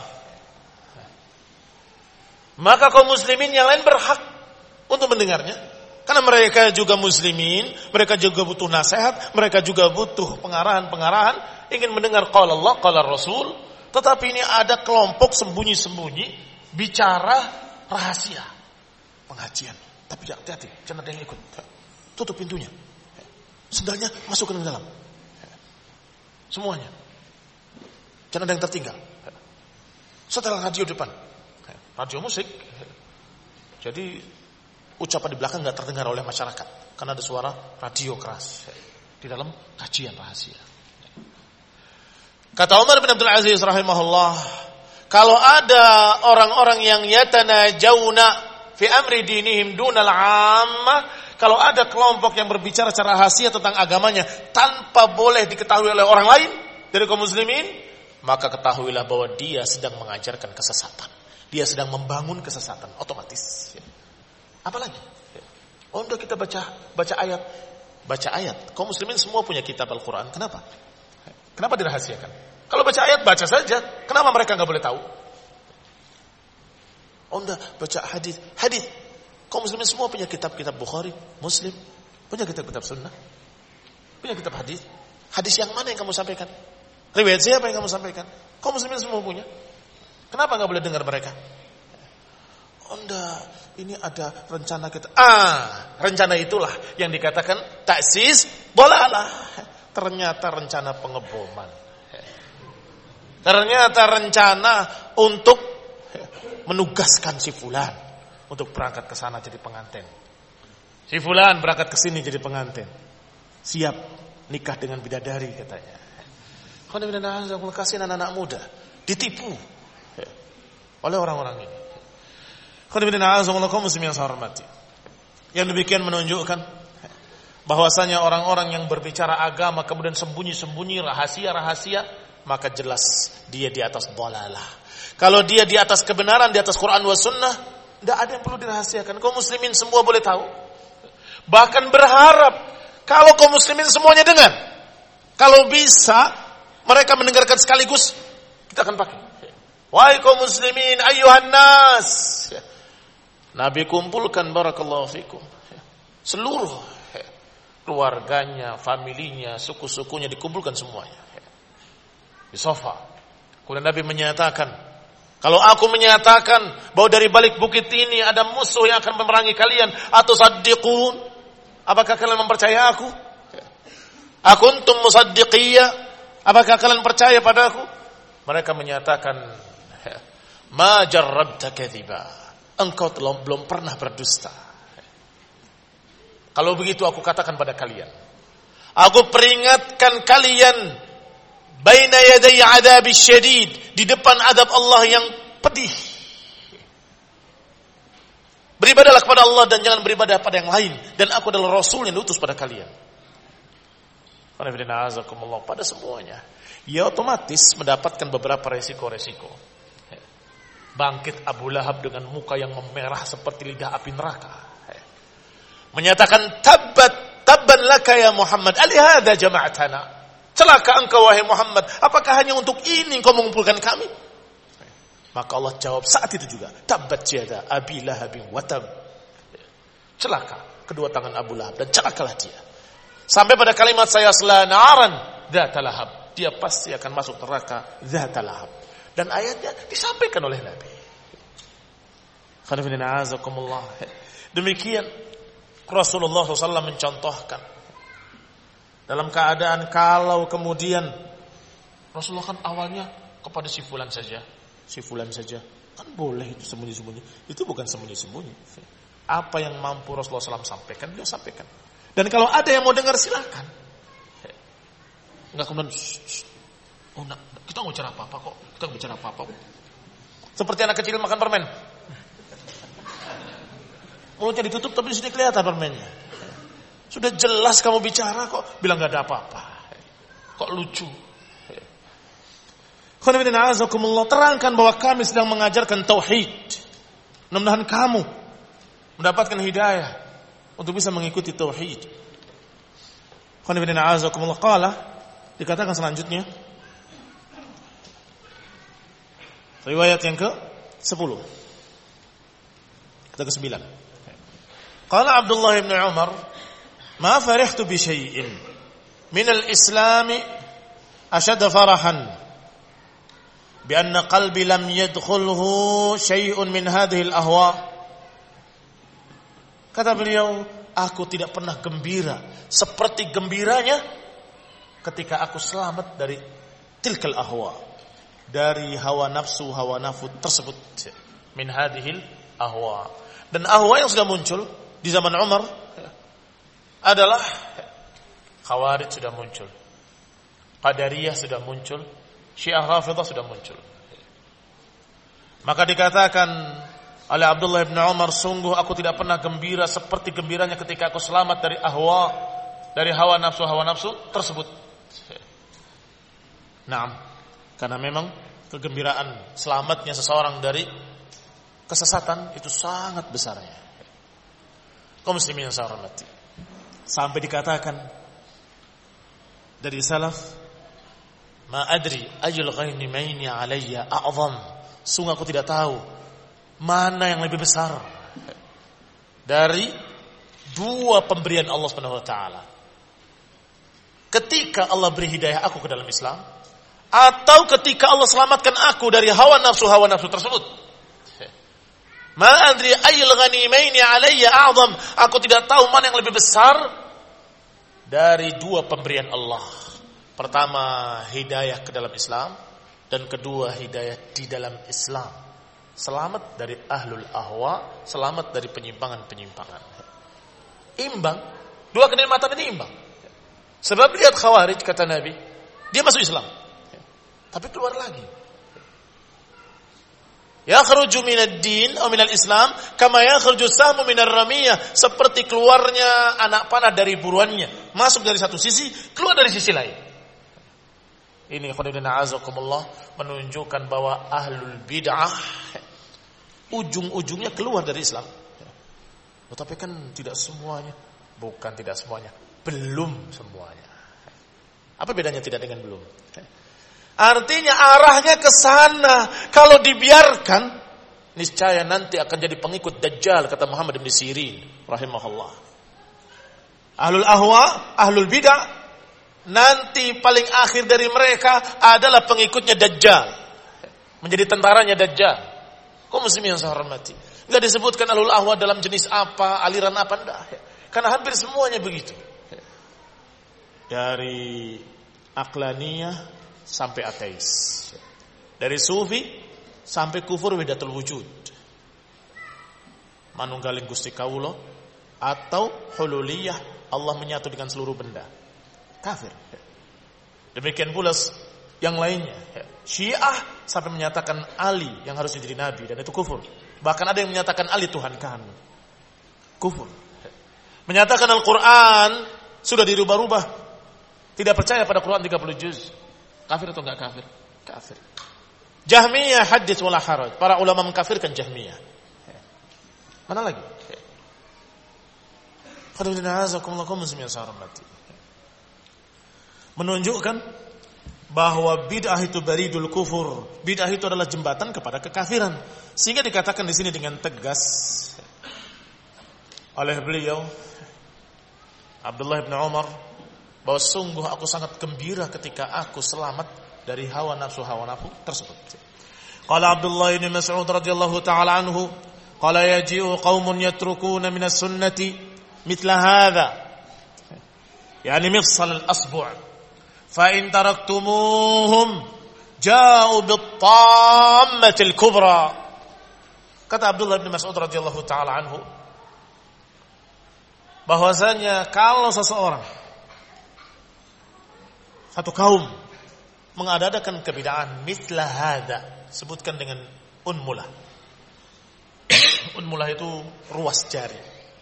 maka kaum muslimin yang lain berhak untuk mendengarnya, karena mereka juga muslimin, mereka juga butuh nasihat, mereka juga butuh pengarahan-pengarahan, ingin mendengar qala Allah, qala Rasul. Tetapi ini ada kelompok sembunyi-sembunyi bicara rahasia pengajian. Tapi hati-hati, jangan ada yang ikut. Tutup pintunya. Sendalnya masukkan ke dalam. Semuanya. Jangan ada yang tertinggal. Setelah radio depan, radio musik. Jadi ucapan di belakang nggak terdengar oleh masyarakat karena ada suara radio keras di dalam kajian rahasia. Kata Umar bin Abdul Aziz rahimahullah, kalau ada orang-orang yang yatanajawna fi amri dinihim dunal 'ammah, kalau ada kelompok yang berbicara secara rahasia tentang agamanya tanpa boleh diketahui oleh orang lain dari kaum muslimin, maka ketahuilah bahwa dia sedang mengajarkan kesesatan. Dia sedang membangun kesesatan otomatis. Apalagi? Oh, udah kita baca ayat. Kaum muslimin semua punya kitab Al-Quran. Kenapa dirahasiakan? Kalau baca ayat, baca saja. Kenapa mereka nggak boleh tahu? Oh, enggak, baca hadis. Kaum muslimin semua punya kitab-kitab Bukhari, Muslim, punya kitab-kitab sunnah, punya kitab hadis. Hadis yang mana yang kamu sampaikan? Riwayat siapa yang kamu sampaikan? Kaum muslimin semua punya. Kenapa nggak boleh dengar mereka? Oh, enggak, ini ada rencana kita. Rencana itulah yang dikatakan ta'sis dhalalah. Ternyata rencana pengeboman. Ternyata rencana untuk menugaskan si fulan untuk berangkat ke sana jadi pengantin. Si fulan berangkat ke sini jadi pengantin. Siap nikah dengan bidadari katanya. Kasihan anak-anak muda ditipu oleh orang-orang ini. Yang demikian menunjukkan bahwasanya orang-orang yang berbicara agama kemudian sembunyi-sembunyi rahasia-rahasia, maka jelas dia di atas dhalalah. Kalau dia di atas kebenaran, di atas Quran wa sunnah, tidak ada yang perlu dirahasiakan. Kaum muslimin semua boleh tahu. Bahkan berharap kalau kaum muslimin semuanya dengar. Kalau bisa mereka mendengarkan sekaligus, kita akan pakai. Wahai kaum muslimin, ayyuhan nas. Nabi kumpulkan barakallahu fikum seluruh keluarganya, familinya, suku-sukunya dikumpulkan semuanya di sofa. Kemudian Nabi menyatakan, kalau aku menyatakan bahwa dari balik bukit ini ada musuh yang akan memerangi kalian, atau saddiqun, apakah kalian mempercayai aku? Akuntum musaddiqiyya, apakah kalian percaya padaku? Mereka menyatakan, ma jarrabta kadhiba, engkau belum pernah berdusta. Kalau begitu aku katakan pada kalian, aku peringatkan kalian baina yaday adzabis syadid, di depan adab Allah yang pedih. Beribadahlah kepada Allah dan jangan beribadah pada yang lain, dan aku adalah Rasul yang diutus pada kalian. Pada semuanya, ya otomatis mendapatkan beberapa resiko-resiko. Bangkit Abu Lahab dengan muka yang memerah seperti lidah api neraka, menyatakan tabban laka ya Muhammad, alihada jama'atana, celaka engkau wahai Muhammad, apakah hanya untuk ini engkau mengumpulkan kami? Maka Allah jawab saat itu juga, tabbat yada abi lahabin wa tab, celaka kedua tangan Abu Lahab dan celakalah dia. Sampai pada kalimat sayasla naran dzata lahab, dia pasti akan masuk neraka dzata lahab. Dan ayatnya disampaikan oleh Nabi. Demikian Rasulullah SAW mencontohkan dalam keadaan kalau kemudian Rasulullah kan awalnya kepada si fulan saja, kan boleh itu sembunyi-sembunyi. Itu bukan sembunyi-sembunyi. Apa yang mampu Rasulullah SAW sampaikan, beliau sampaikan. Dan kalau ada yang mau dengar silakan. Enggak kemudian oh, nah, kita nggak bicara apa-apa kok. Kita nggak bicara apa-apa. Seperti anak kecil makan permen. Mulutnya ditutup tapi di sini kelihatan permennya. Sudah jelas kamu bicara kok bilang nggak ada apa-apa. Kok lucu. Terangkan bahwa kami sedang mengajarkan tauhid. Mudah-mudahan kamu mendapatkan hidayah untuk bisa mengikuti tauhid. Qala dikatakan selanjutnya, riwayat yang ke-10. Kita ke-9. Qala Abdullah bin Umar, "Ma farihtu bi syai'in min al-Islam ashad farahan bi anna qalbi lam yadkhulhu syai'un min hadhihi al-ahwa." Kata beliau, aku tidak pernah gembira seperti gembiranya ketika aku selamat dari tilkal ahwa, dari hawa nafsu tersebut, min hadhil ahwa. Dan ahwa yang sudah muncul di zaman Umar adalah Khawarij sudah muncul, Qadariyah sudah muncul, Syiah Rafidhah sudah muncul. Maka dikatakan oleh Abdullah bin Umar, sungguh aku tidak pernah gembira seperti gembiranya ketika aku selamat dari ahwa, dari hawa nafsu tersebut. Naam, karena memang kegembiraan selamatnya seseorang dari kesesatan itu sangat besarnya. Kaum muslimin yang saya hormati, sampai dikatakan dari salaf, ma adri ajul ghanimaini alayya a'zam, sungguh aku tidak tahu mana yang lebih besar dari dua pemberian Allah Subhanahu wa taala. Ketika Allah beri hidayah aku ke dalam Islam, atau ketika Allah selamatkan aku dari hawa nafsu tersebut. Ma adri ayyul ghanimaini alayya a'zam, aku tidak tahu mana yang lebih besar dari dua pemberian Allah. Pertama, hidayah ke dalam Islam. Dan kedua, hidayah di dalam Islam. Selamat dari ahlul ahwa, selamat dari penyimpangan-penyimpangan. Imbang. Dua kenikmatan ini imbang. Sebab lihat Khawarij, kata Nabi, dia masuk Islam, tapi keluar lagi. Yakhruju minad din atau minal Islam kama yakhruju sahmu minar ramiyah, seperti keluarnya anak panah dari buruannya, masuk dari satu sisi, keluar dari sisi lain. Ini khonidina azakumullah menunjukkan bahwa ahlul bid'ah ujung-ujungnya keluar dari Islam. Tetapi kan tidak semuanya, bukan tidak semuanya, belum semuanya. Apa bedanya tidak dengan belum? Artinya arahnya ke sana. Kalau dibiarkan, niscaya nanti akan jadi pengikut Dajjal, kata Muhammad bin Sirin rahimahullah. Ahlul ahwa, ahlul bid'ah, nanti paling akhir dari mereka adalah pengikutnya Dajjal, menjadi tentaranya Dajjal. Kau muslimin yang saya hormati, enggak disebutkan ahlul ahwa dalam jenis apa, aliran apa, enggak. Karena hampir semuanya begitu. Dari aqlaniyah sampai ateis, dari sufi sampai kufur wahdatul wujud, manunggaling Gusti Kawula, atau hululiyah, Allah menyatu dengan seluruh benda, kafir. Demikian pula yang lainnya, Syiah sampai menyatakan Ali yang harus jadi nabi, dan itu kufur. Bahkan ada yang menyatakan Ali Tuhan kami, kufur. Menyatakan Al-Quran sudah dirubah-rubah, tidak percaya pada Quran 30 juz, kafir atau enggak kafir? Kafir. Jahmiyah hadits wala haraj, para ulama mengkafirkan Jahmiyah. Mana lagi? Menunjukkan bahwa bid'ah itu baridul kufur. Bid'ah itu adalah jembatan kepada kekafiran. Sehingga dikatakan di sini dengan tegas oleh beliau Abdullah bin Umar, bahwa sungguh aku sangat gembira ketika aku selamat dari hawa nafsu tersebut. Qala Abdullah bin Mas'ud radhiyallahu ta'ala anhu, qala yaji'u qaumun yatrukuna minas sunnati mithla hadha, yani mifsal al-asbu' fa in taraktumuhum ja'u bit-tammati al-kubra. Kata Abdullah bin Mas'ud radhiyallahu ta'ala anhu, bahwasanya kalau seseorang, satu kaum mengadakan kebid'ahan mithla hadza, sebutkan dengan unmulah. Unmulah itu ruas jari.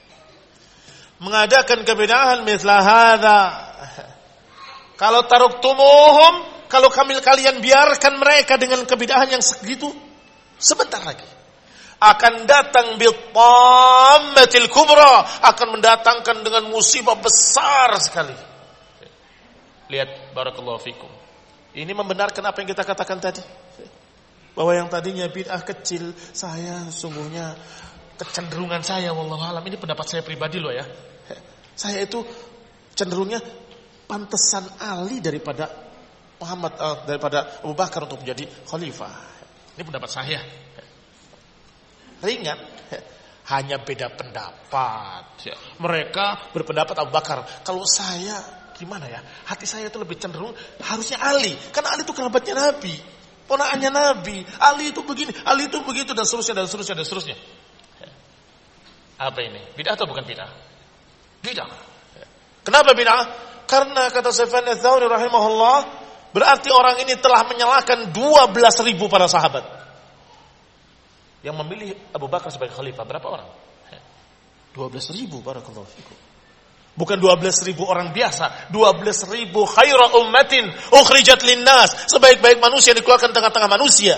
Mengadakan kebid'ahan mithla hadza, kalau taruktumuhum, kalau kalian biarkan mereka dengan kebid'ahan yang segitu, sebentar lagi akan datang bitammatil kubra, akan mendatangkan dengan musibah besar sekali. Lihat, barakallahu fikum. Ini membenarkan apa yang kita katakan tadi, bahwa yang tadinya bid'ah kecil, saya sungguhnya kecenderungan saya, wallahu alam, ini pendapat saya pribadi loh ya, saya itu cenderungnya pantesan Ali daripada daripada Abu Bakar untuk menjadi khalifah. Ini pendapat saya. Ringan, hanya beda pendapat. Mereka berpendapat Abu Bakar. Kalau saya gimana ya? Hati saya itu lebih cenderung harusnya Ali, karena Ali itu kerabatnya Nabi, ponakannya Nabi. Ali itu begini, Ali itu begitu, dan seterusnya dan seterusnya dan seterusnya. Apa ini? Bid'ah atau bukan bid'ah? Bid'ah. Kenapa bid'ah? Karena kata Sufyan ats-Tsauri rahimahullah, berarti orang ini telah menyalahkan 12.000 para sahabat yang memilih Abu Bakar sebagai khalifah. Berapa orang? 12.000, barakallahu fikum. Bukan 12.000 orang biasa, 12.000 khaira ummatin ukhrijat linnas, sebaik-baik manusia yang dikeluarkan tengah-tengah manusia.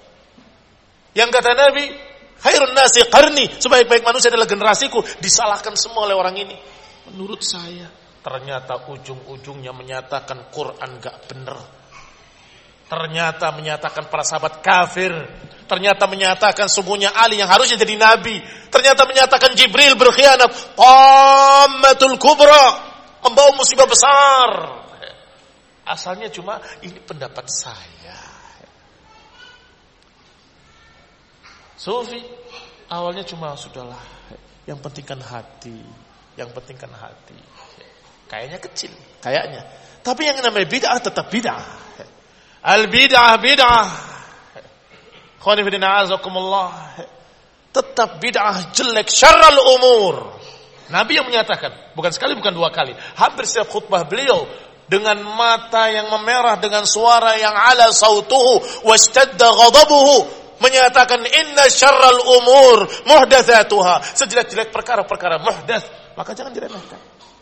Yang kata Nabi, khairun nasi qarni, sebaik-baik manusia adalah generasiku, disalahkan semua oleh orang ini. Menurut saya, ternyata ujung-ujungnya menyatakan Quran gak benar. Ternyata menyatakan para sahabat kafir. Ternyata menyatakan sungguhnya Ali yang harusnya jadi nabi. Ternyata menyatakan Jibril berkhianat. Tammatul kubra, membawa musibah besar. Asalnya cuma ini pendapat saya. Sufi awalnya cuma sudahlah, yang penting kan hati, yang penting kan hati. Kayaknya kecil, kayaknya. Tapi yang namanya bid'ah tetap bid'ah. Al-bid'ah bid'ah. Khonifidina azakumullah. Tetap bid'ah jelek, syarrul umur. Nabi yang menyatakan, bukan sekali, bukan dua kali. Hampir setiap khutbah beliau, dengan mata yang memerah, dengan suara yang ala sautuhu, washtadda ghadabuhu, menyatakan inna syarrul umur muhdatsatuha. Sejelek-jelek perkara-perkara muhdats, maka jangan diremehkan.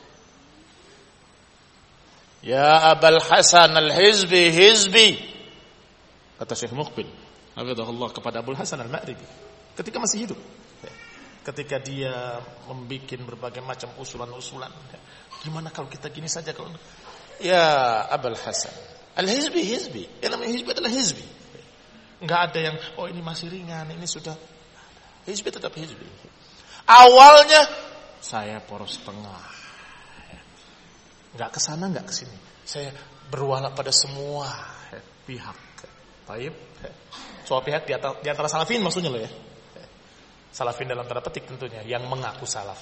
Ya Abul Hasan al-Hizbi, hizbi. Kata Syekh Muqbil, hafizahullah, kepada Abul Hasan al-Ma'ribi ketika masih hidup. Ketika dia membuat berbagai macam usulan-usulan. Gimana kalau kita gini saja kalau ya Abul Hasan al-Hizbi, hizbi. Yang namanya hizbi adalah hizbi. Enggak ada yang oh ini masih ringan, ini sudah. Hizbi tetap hizbi. Awalnya saya poros tengah. Enggak ke sana, enggak ke sini. Saya berwala pada semua pihak. Baik. Semua pihak di antara salafin maksudnya loh ya. Salafin dalam tanda petik tentunya yang mengaku salaf.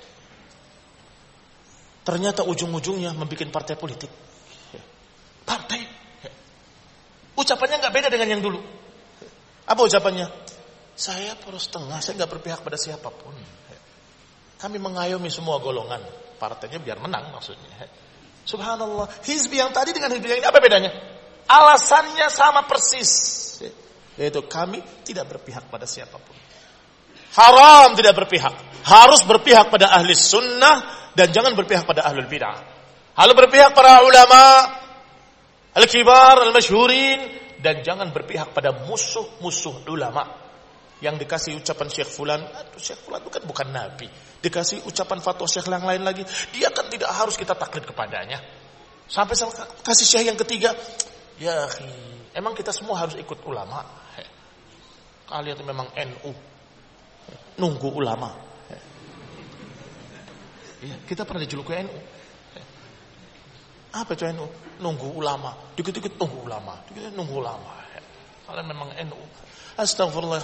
Ternyata ujung-ujungnya membuat partai politik. Partai. Ucapannya enggak beda dengan yang dulu. Apa ucapannya? Saya poros tengah, saya enggak berpihak pada siapapun. Kami mengayomi semua golongan. Partainya biar menang maksudnya. Subhanallah. Hizbi yang tadi dengan hizbi yang ini apa bedanya? Alasannya sama persis. Yaitu kami tidak berpihak pada siapapun. Haram tidak berpihak. Harus berpihak pada ahli sunnah dan jangan berpihak pada ahlul bid'ah. Harus berpihak pada ulama al-kibar, al-masyhurin, dan jangan berpihak pada musuh-musuh ulama. Yang dikasih ucapan Syekh Fulan, Syekh Fulan itu kan bukan Nabi. Dikasih ucapan fatwa Syekh yang lain lagi, dia kan tidak harus kita taklid kepadanya. Sampai kasih Syekh yang ketiga, ya akhi, emang kita semua harus ikut ulama? Kalian itu memang NU, nunggu ulama. Ya, kita pernah dijuluki NU. Apa itu NU? Nunggu ulama, dikit-dikit nunggu ulama, dikit-dikit nunggu ulama. Kalian memang NU. Astagfirullah.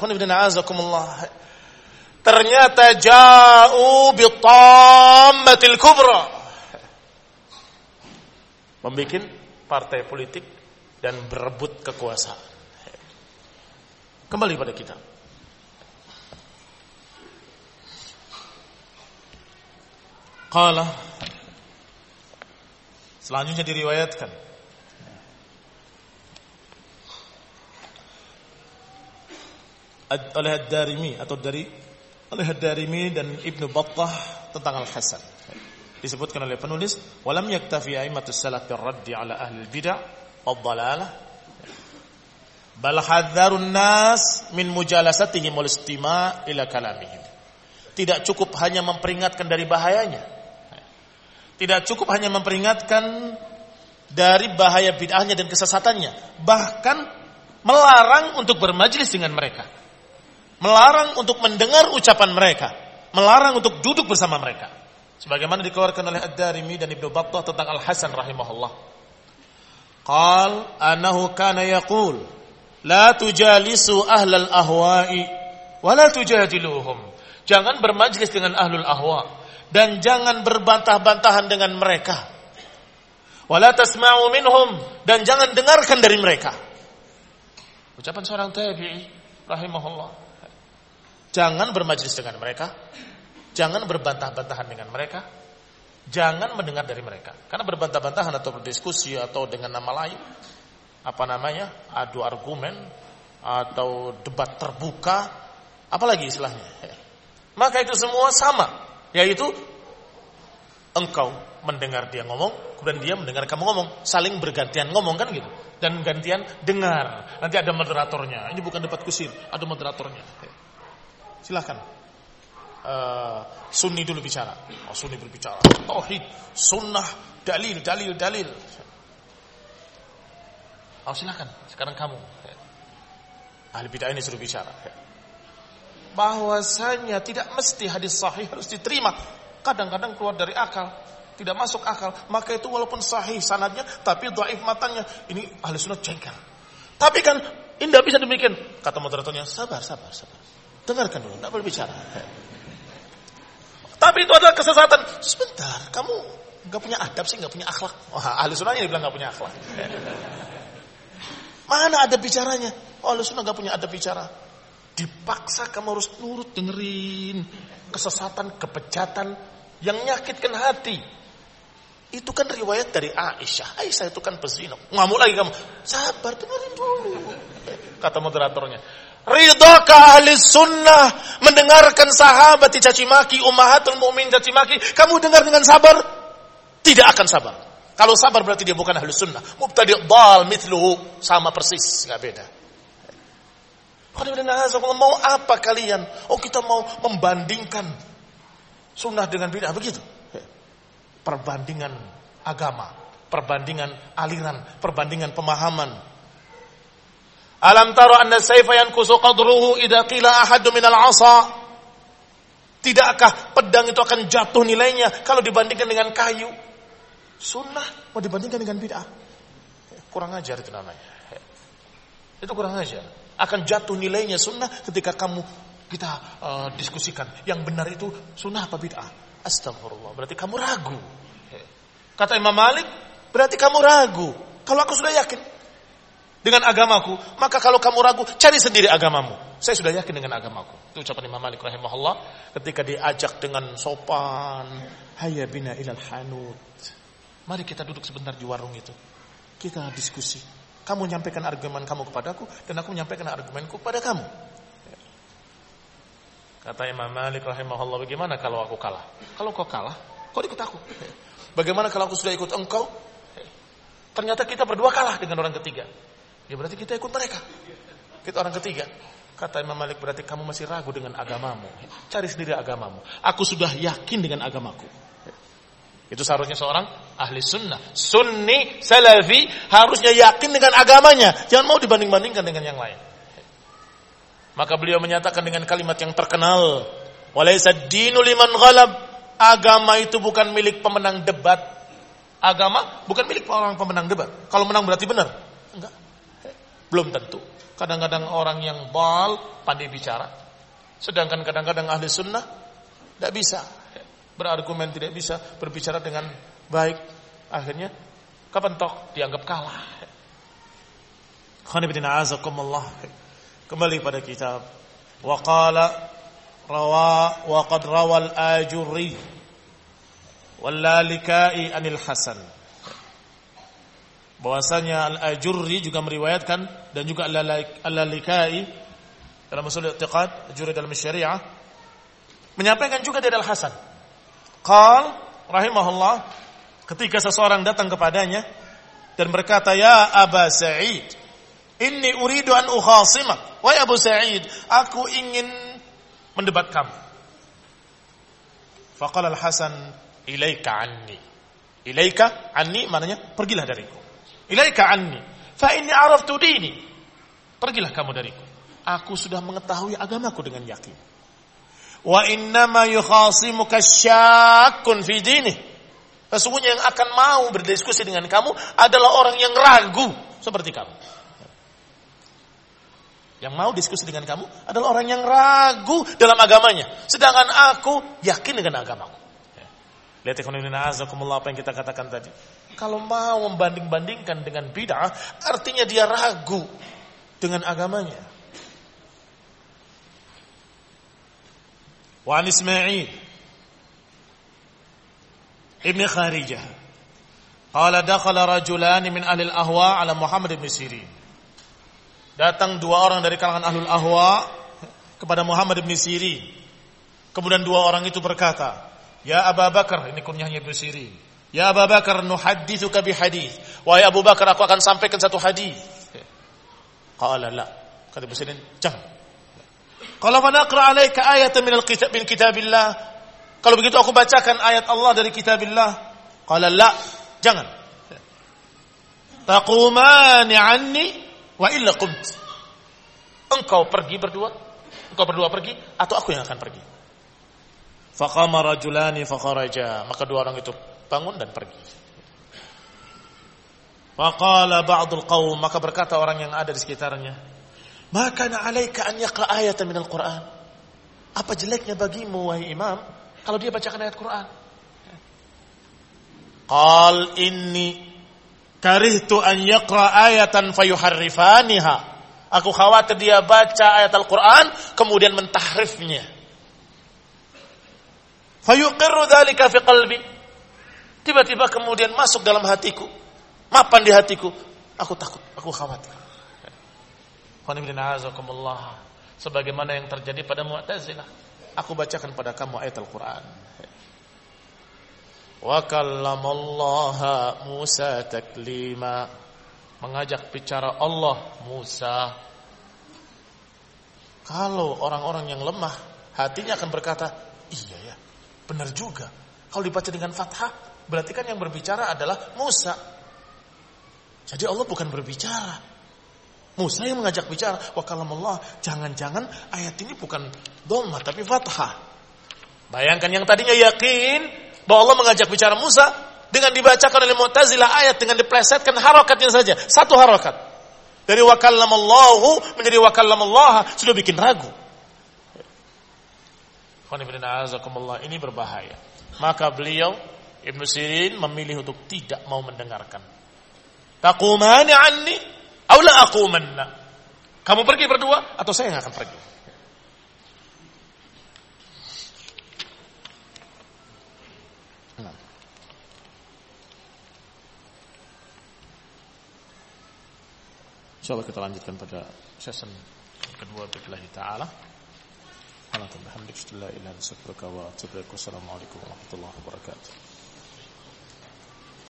Ternyata ja'u bitammatil kubra. Membikin partai politik dan berebut kekuasaan. Kembali pada kita. Qala, selanjutnya diriwayatkan oleh Ad-Darimi atau dari oleh Ad-Darimi dan Ibnu Battah tentang Al-Hasan. Disebutkan oleh penulis, walam yaktafi a'immatus salaf bir-radd 'ala ahli al-bid'ah wad-dhalalah bal hadzarun nas min mujalasatihim wal istima' ila kalamihim. Tidak cukup hanya memperingatkan dari bahayanya. Tidak cukup hanya memperingatkan dari bahaya bid'ahnya dan kesesatannya, bahkan melarang untuk bermajlis dengan mereka. Melarang untuk mendengar ucapan mereka, melarang untuk duduk bersama mereka. Sebagaimana dikeluarkan oleh Ad-Darimi dan Ibnu Battah tentang Al-Hasan rahimahullah. Qal annahu kana yaqul la tujalisu ahlal ahwa'i wa la tujadiluhum. Jangan bermajlis dengan ahlul ahwa dan jangan berbantah-bantahan dengan mereka. Wa la tasma'u minhum, dan jangan dengarkan dari mereka. Ucapan seorang tabi'i rahimahullah. Jangan bermajlis dengan mereka, jangan berbantah-bantahan dengan mereka, jangan mendengar dari mereka. Karena berbantah-bantahan atau berdiskusi atau dengan nama lain, apa namanya, adu argumen atau debat terbuka, apalagi istilahnya. Maka itu semua sama, yaitu engkau mendengar dia ngomong, kemudian dia mendengar kamu ngomong, saling bergantian ngomong kan gitu, dan gantian dengar. Nanti ada moderatornya. Ini bukan debat kusir, ada moderatornya. Silakan. Sunni dulu bicara. Oh, Sunni berbicara. Tauhid, sunnah, dalil. Oh, silakan. Sekarang kamu. Ahli bid'ah ini suruh bicara. Bahwasanya tidak mesti hadis sahih harus diterima. Kadang-kadang keluar dari akal, tidak masuk akal. Maka itu walaupun sahih sanadnya, tapi dhaif matanya. Ini ahli sunnah jengkel. Tapi kan ini tidak bisa demikian. Kata moderatornya, sabar. Dengarkan dulu, tidak boleh bicara. Tapi itu adalah kesesatan. Sebentar, kamu nggak punya adab sih, nggak punya akhlak. Wah, ahli sunnah ini bilang nggak punya akhlak. Mana ada bicaranya? Ahlussunnah enggak punya adab bicara. Dipaksa kamu harus nurut dengerin kesesatan, kebejatan yang menyakitkan hati. Itu kan riwayat dari Aisyah. Aisyah itu kan pezina. Ngamuk lagi kamu. Sabar, dengerin dulu. Kata moderatornya. Ridhaka ahli sunnah mendengarkan sahabat dicaci maki, ummahatul mukminin caci maki, kamu dengar dengan sabar? Tidak akan sabar. Kalau sabar berarti dia bukan ahli sunnah. Mubtadi' dhal mithluhu, sama persis, enggak beda. Mau apa kalian? Oh, kita mau membandingkan sunnah dengan bid'ah, begitu. Perbandingan agama, perbandingan aliran, perbandingan pemahaman. Alam tara anna sayfa yankusu qadruhu idza qila ahaddu minal 'asa. Tidakkah pedang itu akan jatuh nilainya kalau dibandingkan dengan kayu? Sunnah mau dibandingkan dengan bid'ah. Kurang ajar itu namanya. Itu kurang ajar. Akan jatuh nilainya sunnah ketika kita diskusikan yang benar itu sunnah apa bid'ah. Astagfirullah, berarti kamu ragu. Kata Imam Malik, berarti kamu ragu. Kalau aku sudah yakin dengan agamaku, maka kalau kamu ragu, cari sendiri agamamu. Saya sudah yakin dengan agamaku. Itu ucapan Imam Malik rahimahullah ketika diajak dengan sopan, hayya bina ilal hanut. Mari kita duduk sebentar di warung itu. Kita diskusi. Kamu menyampaikan argumen kamu kepadaku dan aku menyampaikan argumenku kepada kamu. Kata Imam Malik rahimahullah, bagaimana kalau aku kalah? Kalau kau kalah, kau ikut aku. Bagaimana kalau aku sudah ikut engkau? Ternyata kita berdua kalah dengan orang ketiga. Ya berarti kita ikut mereka. Kita orang ketiga. Kata Imam Malik, berarti kamu masih ragu dengan agamamu. Cari sendiri agamamu. Aku sudah yakin dengan agamaku. Itu seharusnya seorang ahli sunnah. Sunni, salafi harusnya yakin dengan agamanya. Jangan mau dibanding-bandingkan dengan yang lain. Maka beliau menyatakan dengan kalimat yang terkenal, walaysa ad-dinu liman ghalab. Agama itu bukan milik pemenang debat. Agama bukan milik orang pemenang debat. Kalau menang berarti benar? Enggak. Belum tentu. Kadang-kadang orang yang pandai bicara. Sedangkan kadang-kadang ahli sunnah tidak bisa berargumen, tidak bisa berbicara dengan baik. Akhirnya kepentok, dianggap kalah. Khonibidina azakumullah. Kembali pada kitab. Wa qad rawal ajurri wal lalikai anil hasan. Bahwasanya al-ajurri juga meriwayatkan dan juga al-lalikai dalam usul i'tiqad, ajurri dalam syariah menyampaikan juga dari al-hasan. Qal rahimahullah, ketika seseorang datang kepadanya dan berkata, ya Aba Sa'id, inni uridu an ukhasimak. Wahai Abu Sa'id, aku ingin mendebat kamu. Faqala al-Hasan, ilaika anni. Ilaika anni maknanya pergilah dariku. Ilaika anni, fa inni araftu dini. Pergilah kamu dariku. Aku sudah mengetahui agamaku dengan yakin. Wa innama yukhasimuka syakkun fi dinih. Sesungguhnya yang akan mau berdiskusi dengan kamu adalah orang yang ragu seperti kamu. Yang mau diskusi dengan kamu adalah orang yang ragu dalam agamanya. Sedangkan aku yakin dengan agamaku. Lihat ikhwanina azakumullah apa yang kita katakan tadi. Kalau mau membanding-bandingkan dengan bid'ah, artinya dia ragu dengan agamanya. Wa an Ismail ibn Kharijah qala dakhala rajulani min ahli al-ahwa ala Muhammad ibn Sirin. Datang dua orang dari kalangan ahlul ahwa kepada Muhammad ibn Sirin. Kemudian dua orang itu berkata, ya Abu Bakar, ini kunyahnya Ibn Sirin. Ya Abu Bakar, nuhaddithuka bihadits. Wahai Abu Bakar, aku akan sampaikan satu hadis. Qala la. Kata Ibn Sirin, jangan. Qala fa naqra 'alaika ayatan min kitabillah. Kalau begitu aku bacakan ayat Allah dari kitabillah. Qala la, jangan. Taqumani 'anni wa illa qumt. Engkau berdua pergi atau aku yang akan pergi. Faqama rajulani fakharaja. Maka dua orang itu bangun dan pergi. Faqala ba'dul qaum, maka berkata orang yang ada di sekitarnya, "Ma kana 'alaika an yaqra ayatan minal Qur'an?" Apa jeleknya bagimu wahai imam kalau dia bacakan ayat Quran? Qal inni Karihtu an yaqra ayatan fayuharrifaniha. Aku khawatir dia baca ayat Al-Quran kemudian mentahrifnya. Fayuqirru dzalika fi qalbi. Tiba-tiba kemudian masuk dalam hatiku, mapan di hatiku. Aku takut, aku khawatir. Sebagaimana yang terjadi pada Mu'tazilah. Aku bacakan pada kamu ayat Al-Quran. Wa kallamallaha Musa taklima. Mengajak bicara Allah Musa. Kalau orang-orang yang lemah, hatinya akan berkata, iya ya, benar juga. Kalau dibaca dengan fathah, berarti kan yang berbicara adalah Musa. Jadi Allah bukan berbicara, Musa yang mengajak bicara. Wa kalamullah, jangan-jangan ayat ini bukan dhammah tapi fathah. Bayangkan yang tadinya yakin bahwa Allah mengajak bicara Musa, dengan dibacakan oleh Mu'tazilah ayat dengan diplesetkan harakatnya saja, satu harakat. Dari wa kallamallahu menjadi wa kallamallaha, sudah bikin ragu. Ini berbahaya. Maka beliau Ibnu Sirin memilih untuk tidak mau mendengarkan. Taqumani anni aw la aqumanna. Kamu pergi berdua atau saya yang akan pergi. InsyaAllah kita lanjutkan pada sesi kedua billahi ta'ala. Alhamdulillah, alhamdulillah, assalamualaikum warahmatullahi wabarakatuh.